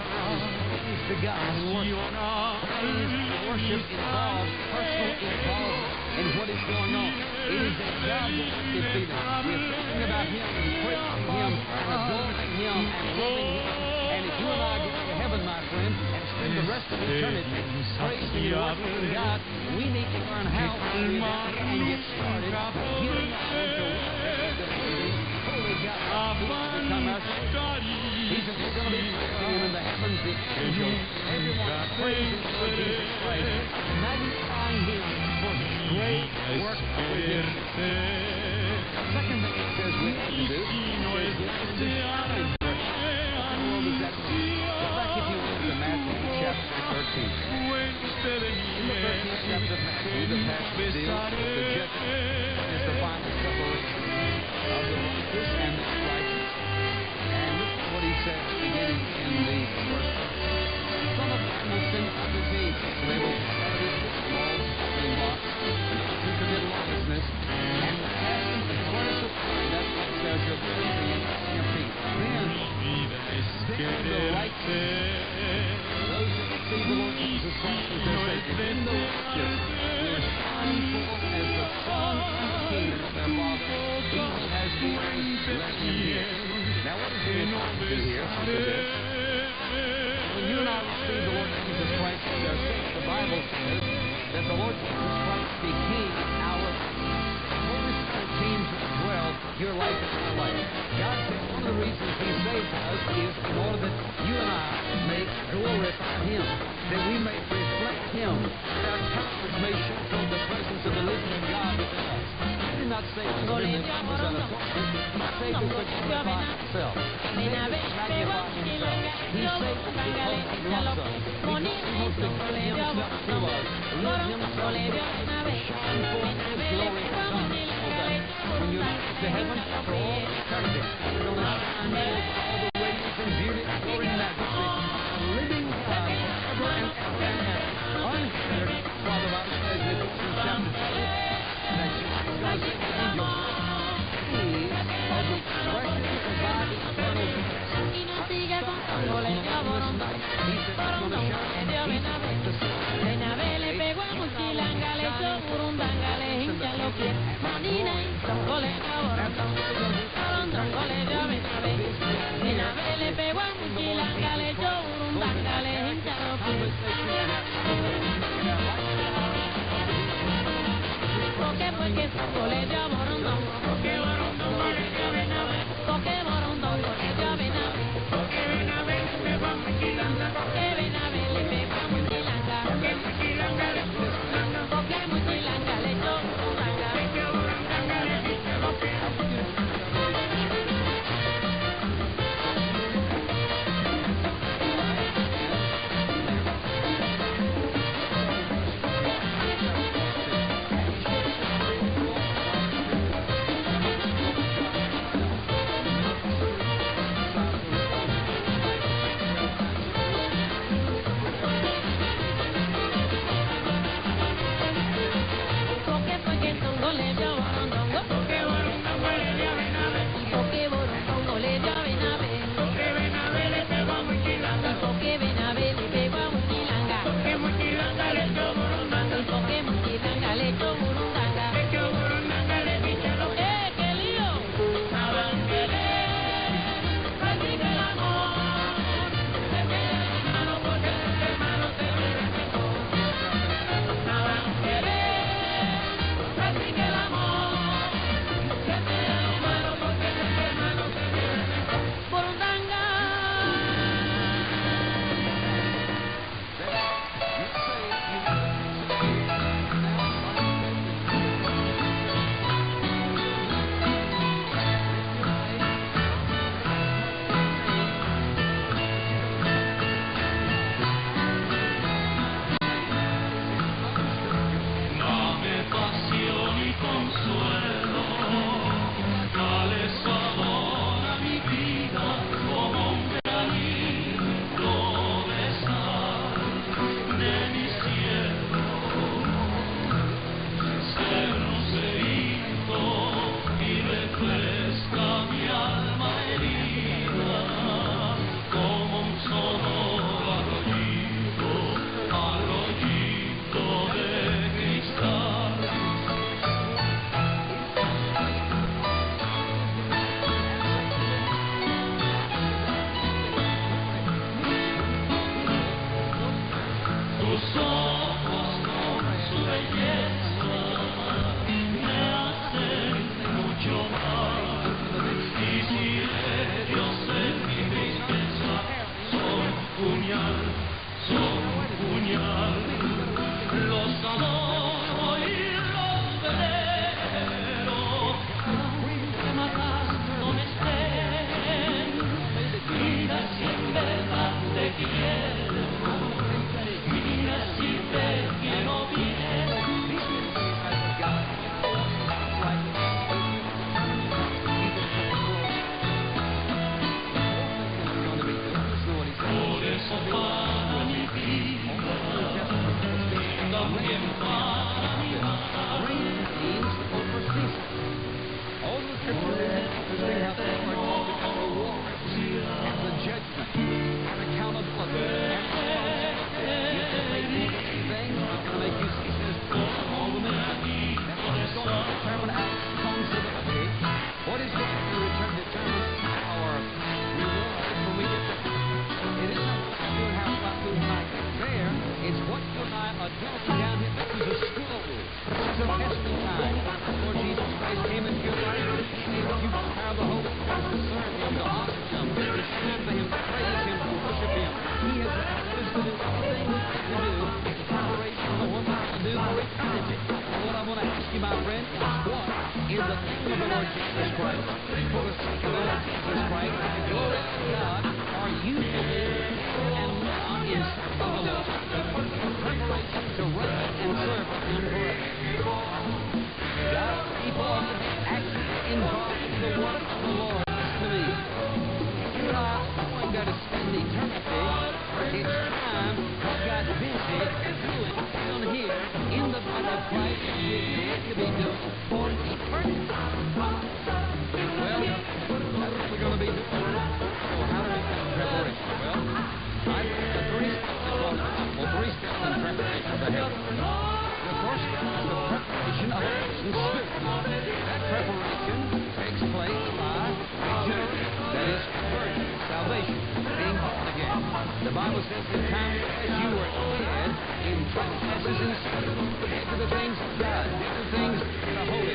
in what is going on. It is a job that we can see that. We're thinking about Him and praising Him and adoring Him and loving Him. And if you and I get to heaven, my friend, and spend the rest of eternity praising and worshiping God, we need to learn how to do that and get started getting out into the holy God who has become our Savior. He's going to be praising Him in the heavens, the angels, everyone praising the Lord Jesus Christ, magnifying Him for His great work within us. Second thing it says we have to do is we have to do starting work. What in the world does that mean? Go back if you will to Matthew chapter 13. In the 13th chapter of Matthew, the passage deals with the judgment is the final separation of the righteous and the unrighteous. And this is what he says beginning in the first verse. Some of them will sin by disease. They will covet small stumbling blocks, and those who commit lawlessness, and will cast into the furnace of fire. That's what it says you're blazing and your feet. Then the righteous, those who receive the Lord Jesus Christ as their Savior, then the righteous will shine forth as the sun in the kingdom of their Father, even as the earth let him hear. Now what is he trying to do here? Look at this. When you and I receive the Lord Jesus Christ as our Savior, the Bible says that the Lord Jesus Christ became our Holy Spirit came to dwell your life and our life. God said one of the reasons He saved us is in order that you and I may glorify Him, that we may reflect Him, that our characters may show forth the presence of the living God within us. He did not save us to live as an atonement. He saved us to glorify Himself. He saved us to magnify Himself. He saved us because He loves us. Because He wants to give Himself to us. Let Himself shine forth His glory from us. When you get to heaven, for all eternity, you're going to shine forth all the radiance and beauty and glory and majesty of the living God forever and ever and ever. Unhindered, while the Bible says in Ephesians chapter 2, that God is going to send angels see of the precious divine eternal grace. He said He's going to shine. He's going to see. Le pegó a Muchilanga, le echó burundanga, le hincha los pies. Manina, tronco le llame nave. Le pegó a Muchilanga, le echó burundanga, le hincha los pies. trespasses and sins, after the things of God, after the things that the Holy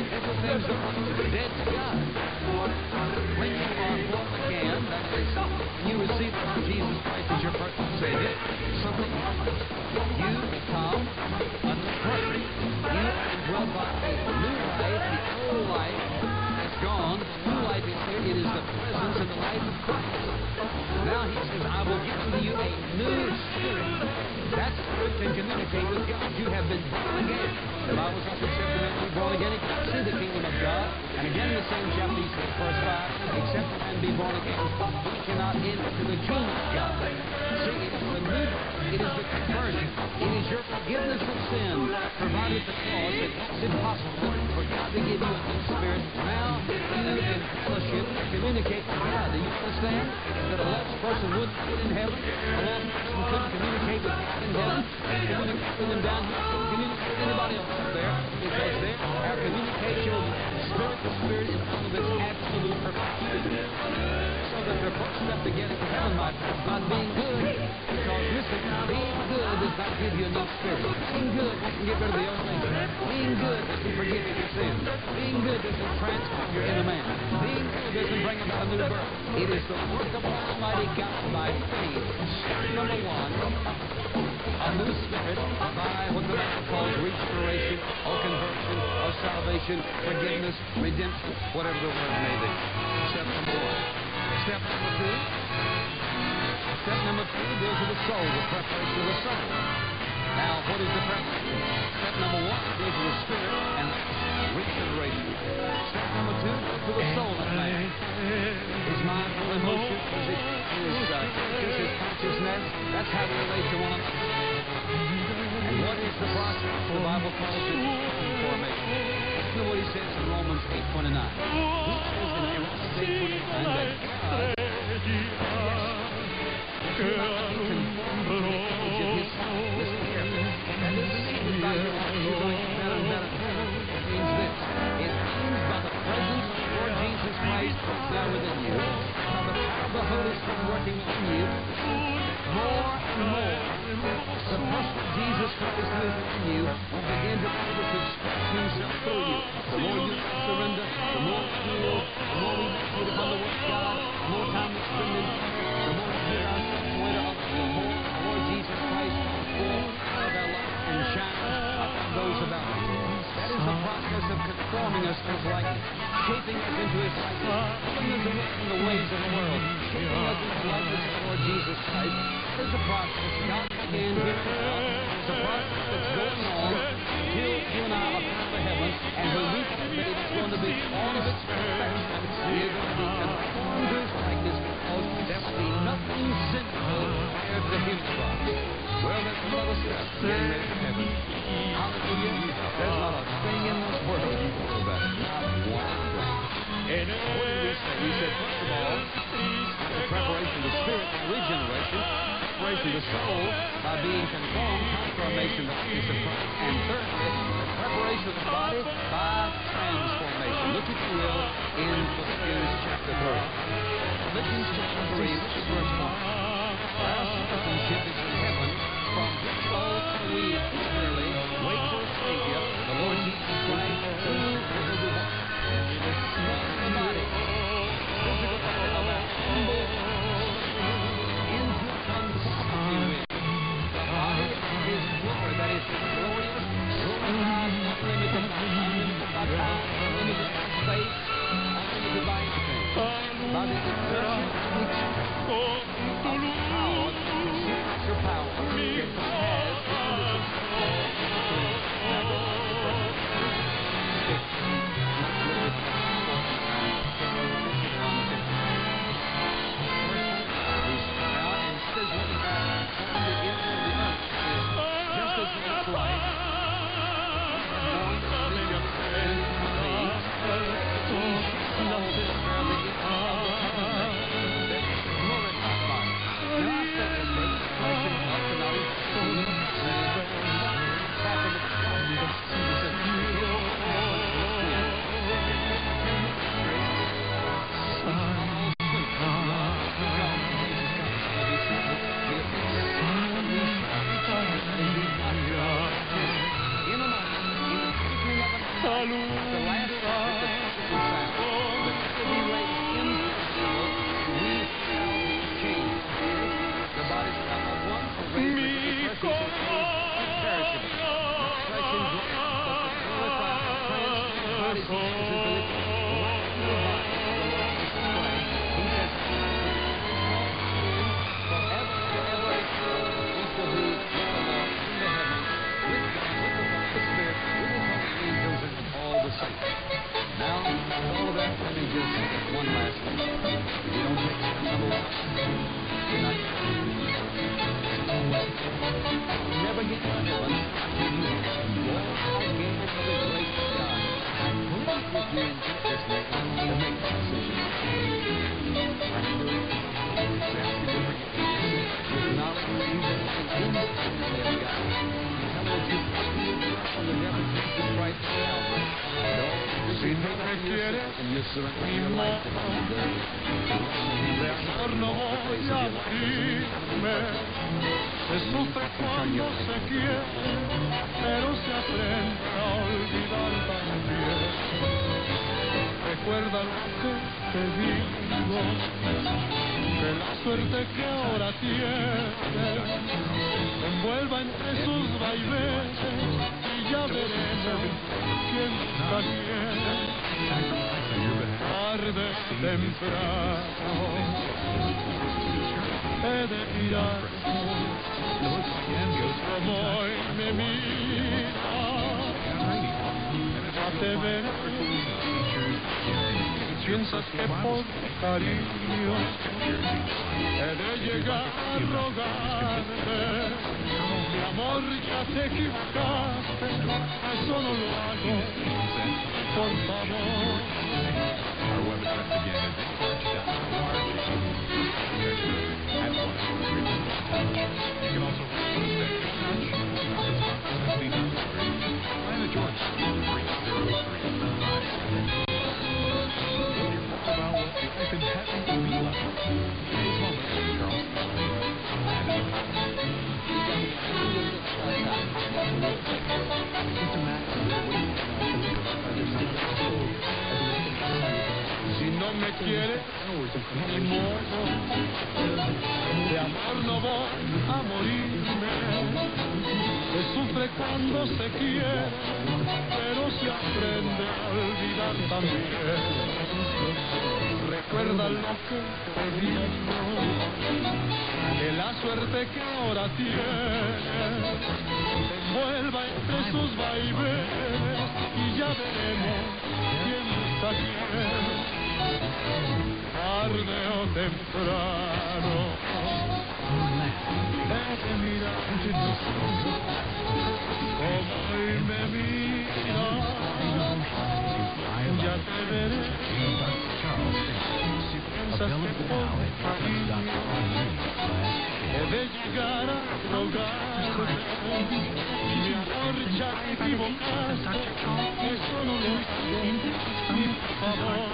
lives are dead to God. When you are born again, that is, when you receive Jesus Christ as your personal Savior, something happens. You become a new person. You are indwelt by a new life. The old life is gone. The new life is here. It is the presence and the life of Christ. Now he says, I will give unto you a new spirit. That spirit can communicate with God. You have been born again. The Bible says, except a man be born again, he cannot see the kingdom of God. And again in the same chapter, he says, verse 5, except a man be born again, he cannot enter the kingdom of God. See, it is the new birth. It is the conversion. It is your forgiveness of sin provided at the cross. It makes it possible for God to give you a new spirit. Now, you in fellowship communicate with God. Do you understand that a lost person wouldn't fit in heaven? A lost person couldn't communicate with God in heaven. Communicate with him down here. Couldn't communicate with anybody else up there. Because there, our communication with spirit to spirit is one of its absolute perfection. So that the first step to getting to heaven, my friend, is not being good. Because listen, being good does not give you a new spirit. Being good doesn't get rid of the old nature. Being good doesn't forgive you your sins. Being good doesn't transform your inner man. Being good doesn't bring about a new birth. It is the work of Almighty God by faith. Number one, a new spirit by what the Bible calls regeneration or conversion or salvation, forgiveness, redemption, whatever the word may be. Step number one. Step number two. Step number two deals with the soul, the preparation of the soul. Now, what is the preparation? Step number one deals with the spirit and regeneration. Step number two deals with the soul of man. His mind, will, emotion, his consciousness. That's how we relate to one another. And what is the process? The Bible calls it formation. Listen to what he says in Romans 8:29. He says in Romans 8:29 that God listen carefully. And this is by your life, you're going better and better. It means this. It means by the presence of the Lord Jesus Christ now within you, by the power of the Holy Spirit working on you, more and more, the person of Jesus Christ within you will begin to be able to express himself through you. The more you surrender, the more you will, the more we meditate upon the Word of God, the more time we spend in prayer, the more we hear ourselves point to others, the more the Lord Jesus Christ comes forth out of our life and shines upon those about us. That is the process of conforming us to his likeness, shaping us into his likeness, pulling us away from the ways of the world, shaping us into the likeness of the Lord Jesus Christ. That is a process God began here on earth. It's a process that's going on until you and I are come to heaven, and when we get there, it's going to be all of its perfection. We're going to be conformed to his likeness because there will be nothing sinful compared to the human body. Well, that's another step to getting ready for heaven. Hallelujah. There's not a thing in this world you can do about it. Not one thing. And what did we say? We said, first of all, the preparation of the spirit by regeneration, preparation of the soul by being conformed, transformation by peace of Christ, and thirdly, the preparation of the body by transformation. Look, if you will, in Philippians chapter 3. Philippians chapter 3, look at verse 1. Our citizenship is in heaven, from which souls we eagerly wait for a Savior, the Lord Jesus Christ, who will be what? The body, physical body of our humble into conformity with the body of his glory, that is his glorious, glorified, unlimited by time, unlimited by space, unlimited by anything. By the exertion of which power, supernatural power, that he has given Si no me quieres, mi modo de amor no voy a morirme. Se sufre cuando se quiere, pero se aprende a olvidar también. Recuerda lo que te digo, que la suerte que ahora tienes te envuelva entre sus vaivenes y ya veremos quién está bien. Tarde o temprano he de mirar como hoy me mira. Ya te veré. Piensas que por cariño he de llegar a rogarte. Mi amor, ya te equivocaste, eso no lo hago, por favor. Our web address again is inchurch.org. You can also reach us at Atlanta, Georgia, 30335. About what life in heaven will be like. In this moment, Charles Stanley Si no me quieres, ni modo, de amor no voy a morirme. Se sufre cuando se quiere, pero se aprende a olvidar también. Recuerda lo que te digo, que la suerte que ahora tienes te envuelva entre sus vaivenes y ya veremos quién está bien. Tarde o temprano déjame mirar como hoy me mira. Ya te veré. Si piensas que por cariño he de llegar a rogarte, mi amor, ya te equivocaste, eso no lo hice, mi favor.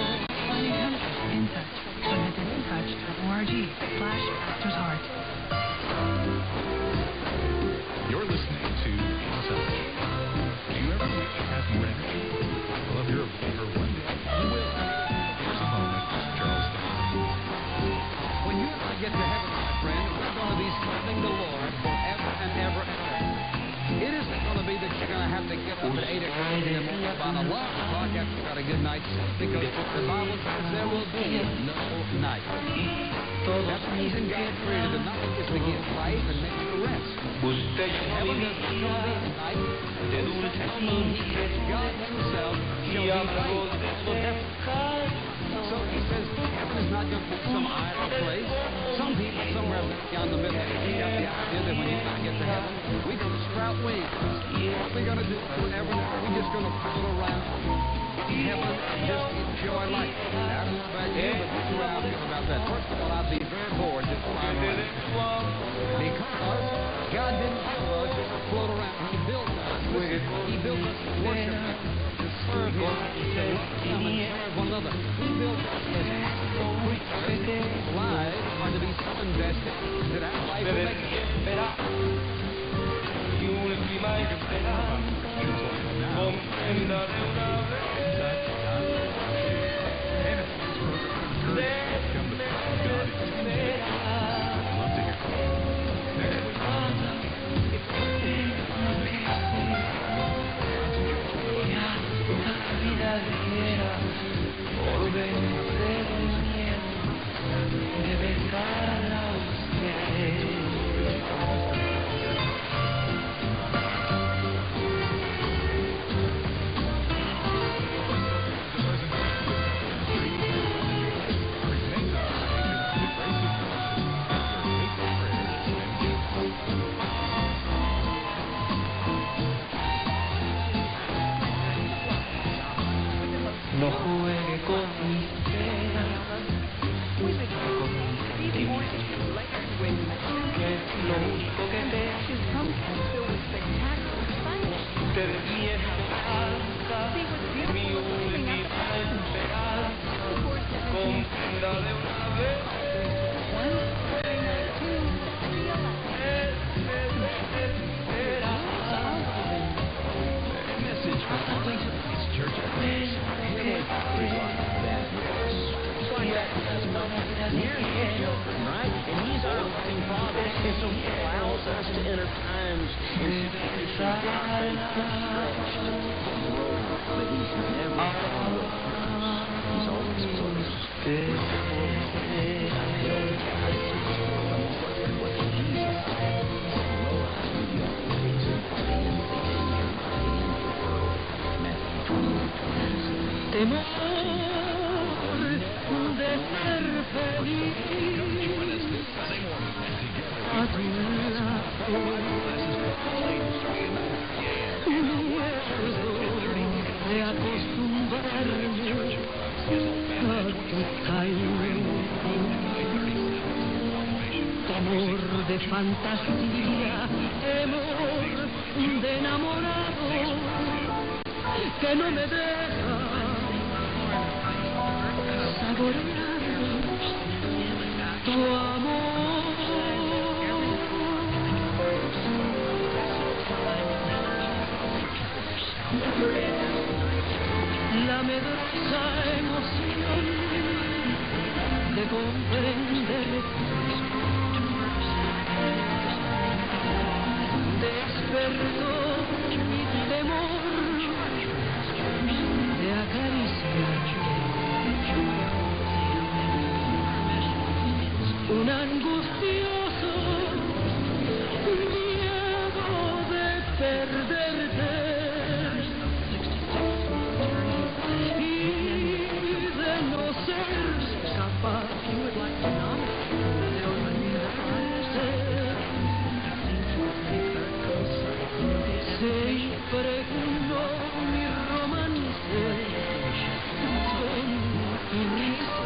You're listening to Touch. Do you ever wish you had more energy? Well, if you're a believer, one day you will. Here's a moment, Charles Stanley. When you and I get to heaven, my friend, we're going to be serving the Lord forever and ever and ever. It isn't going to be that you're going to have to get up at 8 o'clock in the morning about 11 o'clock after you've got a good night's sleep, because the Bible says there will be no night. That's the reason God created the night, is to give life and make you rest. Heaven is not going to be a night. God himself shall be faithful. So he says heaven is not going to be some idle place. Some people somewhere down the middle got the idea that when you get to heaven, we're going to sprout wings. What we're going to do whenever we're just going to float around heaven and just enjoy life. I don't know about you, but this is how I feel about that. First of all, I'd be very bored just flying around. Because God didn't build us just to float around. He built us. He built us to worship Him, to serve Him, to love Him and serve one another. He built us as creatures. Lives are to be so invested that our life will make a difference. Vida extranjera por vencer el miedo de besarla a usted. No juegue con mis penas, con mis sentimientos, que lo único que te mi esperanza, mi última esperanza, comprenda de una vez. Right? And he's our loving Father, and so he allows us to enter times in situations but he's never far with us. He's always close. Temor de ser feliz a tu lado, miedo de acostumbrarme a tu calor, temor de fantasía, temor de enamorado que no me deja saborear tu amor. La medrosa emoción de comprender despertó mi temor de acariciar un angustioso miedo de perderte y de no ser capaz de olvidarte. Se impregnó mi romance con tu risa.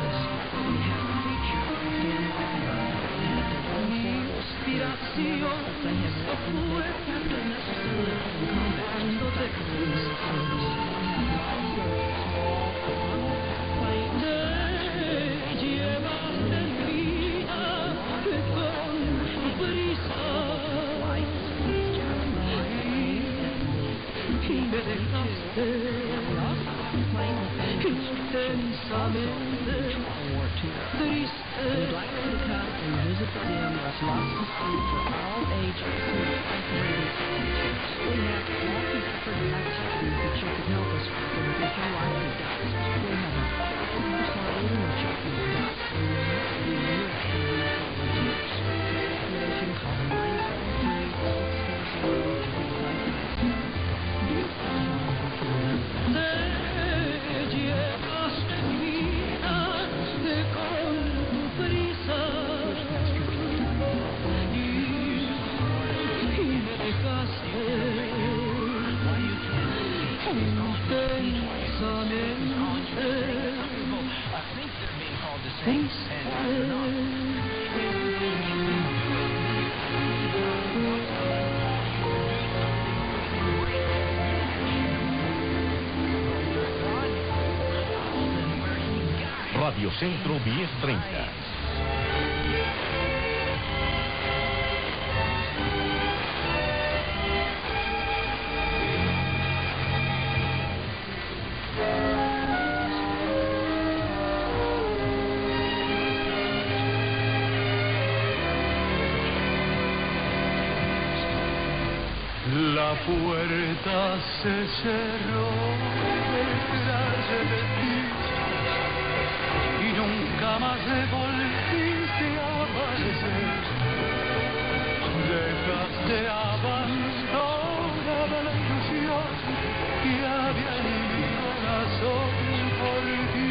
Mi inspiración se fue cuando te fuiste. Te llevaste mía con prisa y me dejaste intensamente triste. Radio Centro 1030. La puerta se cerró detrás de ti y nunca más volviste a aparecer. Dejaste abandonada la ilusión que había en mi corazón por ti.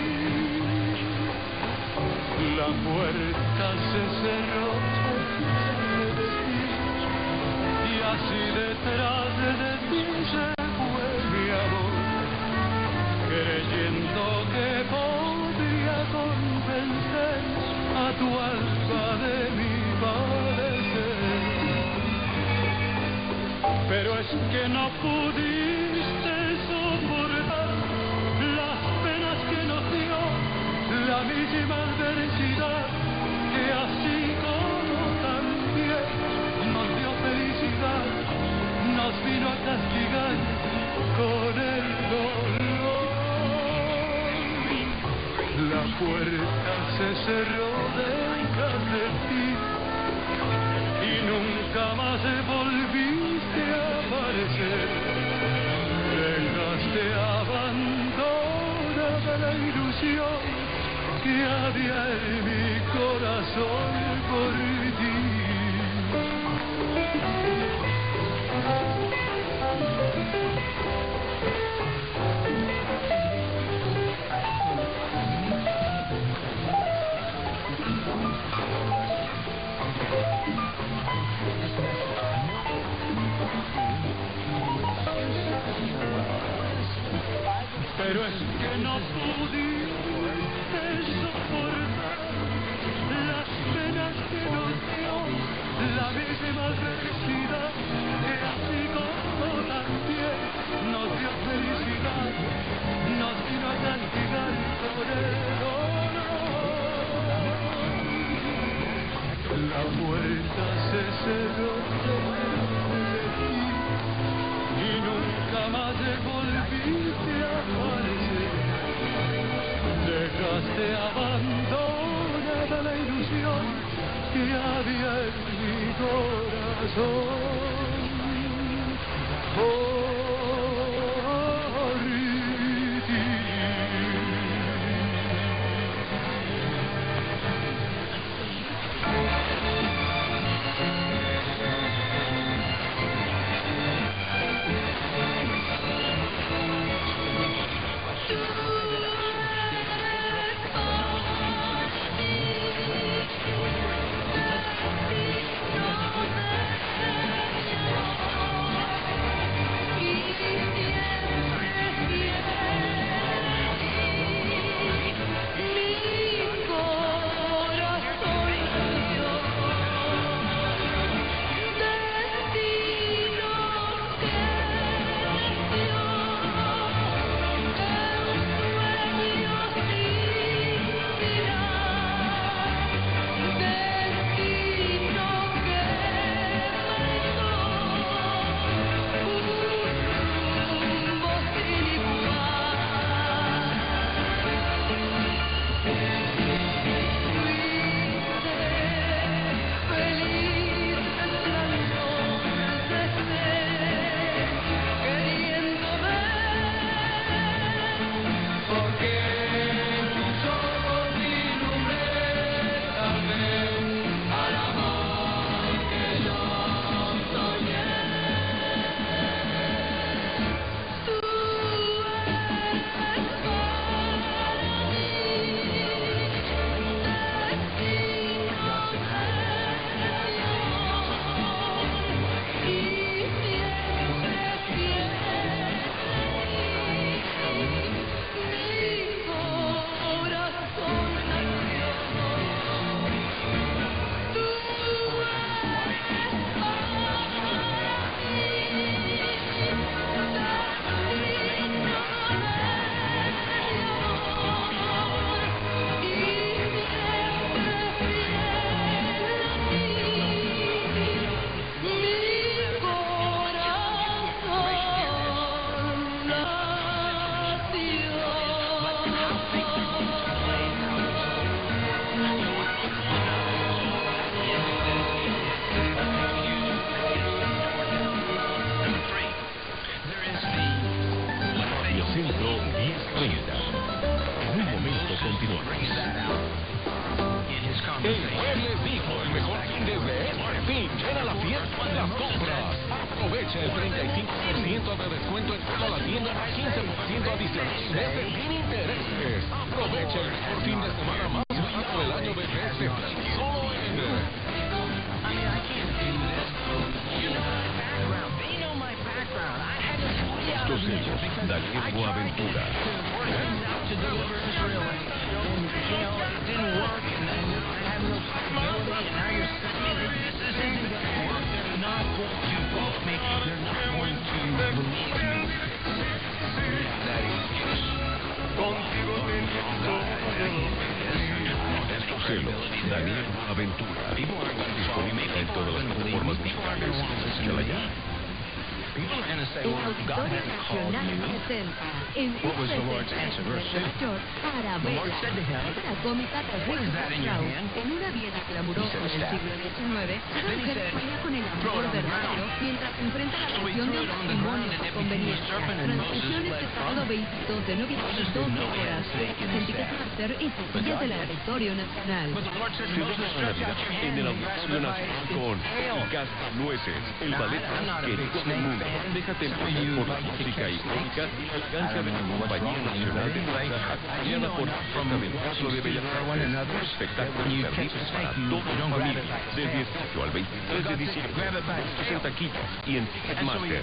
La puerta se cerró de ti y así detrás de ti se fue mi amor, creyendo que podría convencer a tu alma de mi padecer. Pero es que no pudiste soportar las penas que nos dio la misma adversidad, que así como también nos dio felicidad, nos vino a castigar con el dolor. La puerta se cerró detrás de ti y nunca más volviste a aparecer. Dejaste abandonada la ilusión que había en mi corazón por ti. Pero es que no pudiste soportar las penas que nos dio la misma adversidad, que así como también nos dio felicidad, nos vino a castigar con el dolor. La puerta se cerró de ti y nunca más volviste a aparecer. Dejaste abandonada la ilusión que había en mi corazón por ti. Y Centro 10:30. En un momento continuamos. El Mueble Vivo, el mejor fin de Smart Fin. Llena la fiesta de las compras. Aprovecha el 35% de descuento en toda la tienda, 15% adicional desde sin intereses. Aprovecha el mejor fin de semana más bello del año de este solo en... Estos sellos, Daniel Boaventura. Estos celos, Daniel Boaventura. Disponible en todas las plataformas digitales. Escúchala ya. El Auditorio Nacional presenta en Arabella, ópera cómica tras en una Viena glamurosa del siglo XIX, una mujer pelea con el amor verdadero mientras enfrenta la presión de los demonios de conveniencia. Transmisiones de sábado 22 de noviembre, 12 horas. Ticketmaster y taquillas del Auditorio Nacional. Celebra la Navidad en el Auditorio Nacional con El Cascanueces, el ballet más querido del mundo. Déjate envolver por la música icónica y la elegancia de la Compañía Nacional de Danza, acompañada por el Teatro de Bellas Artes. Espectáculos servicios para toda la familia, del 18 al 23 de diciembre. En taquillas y en Ticketmaster.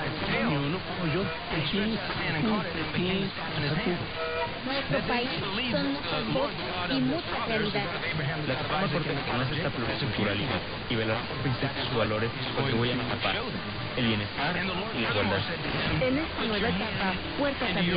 Nuestro país son muchas voces y muchas realidades. La trama conoce esta pluriculturalidad y velar por principios y valores que contribuyan a la paz, el bienestar y la igualdad. En esta nueva etapa, puertas abiertas.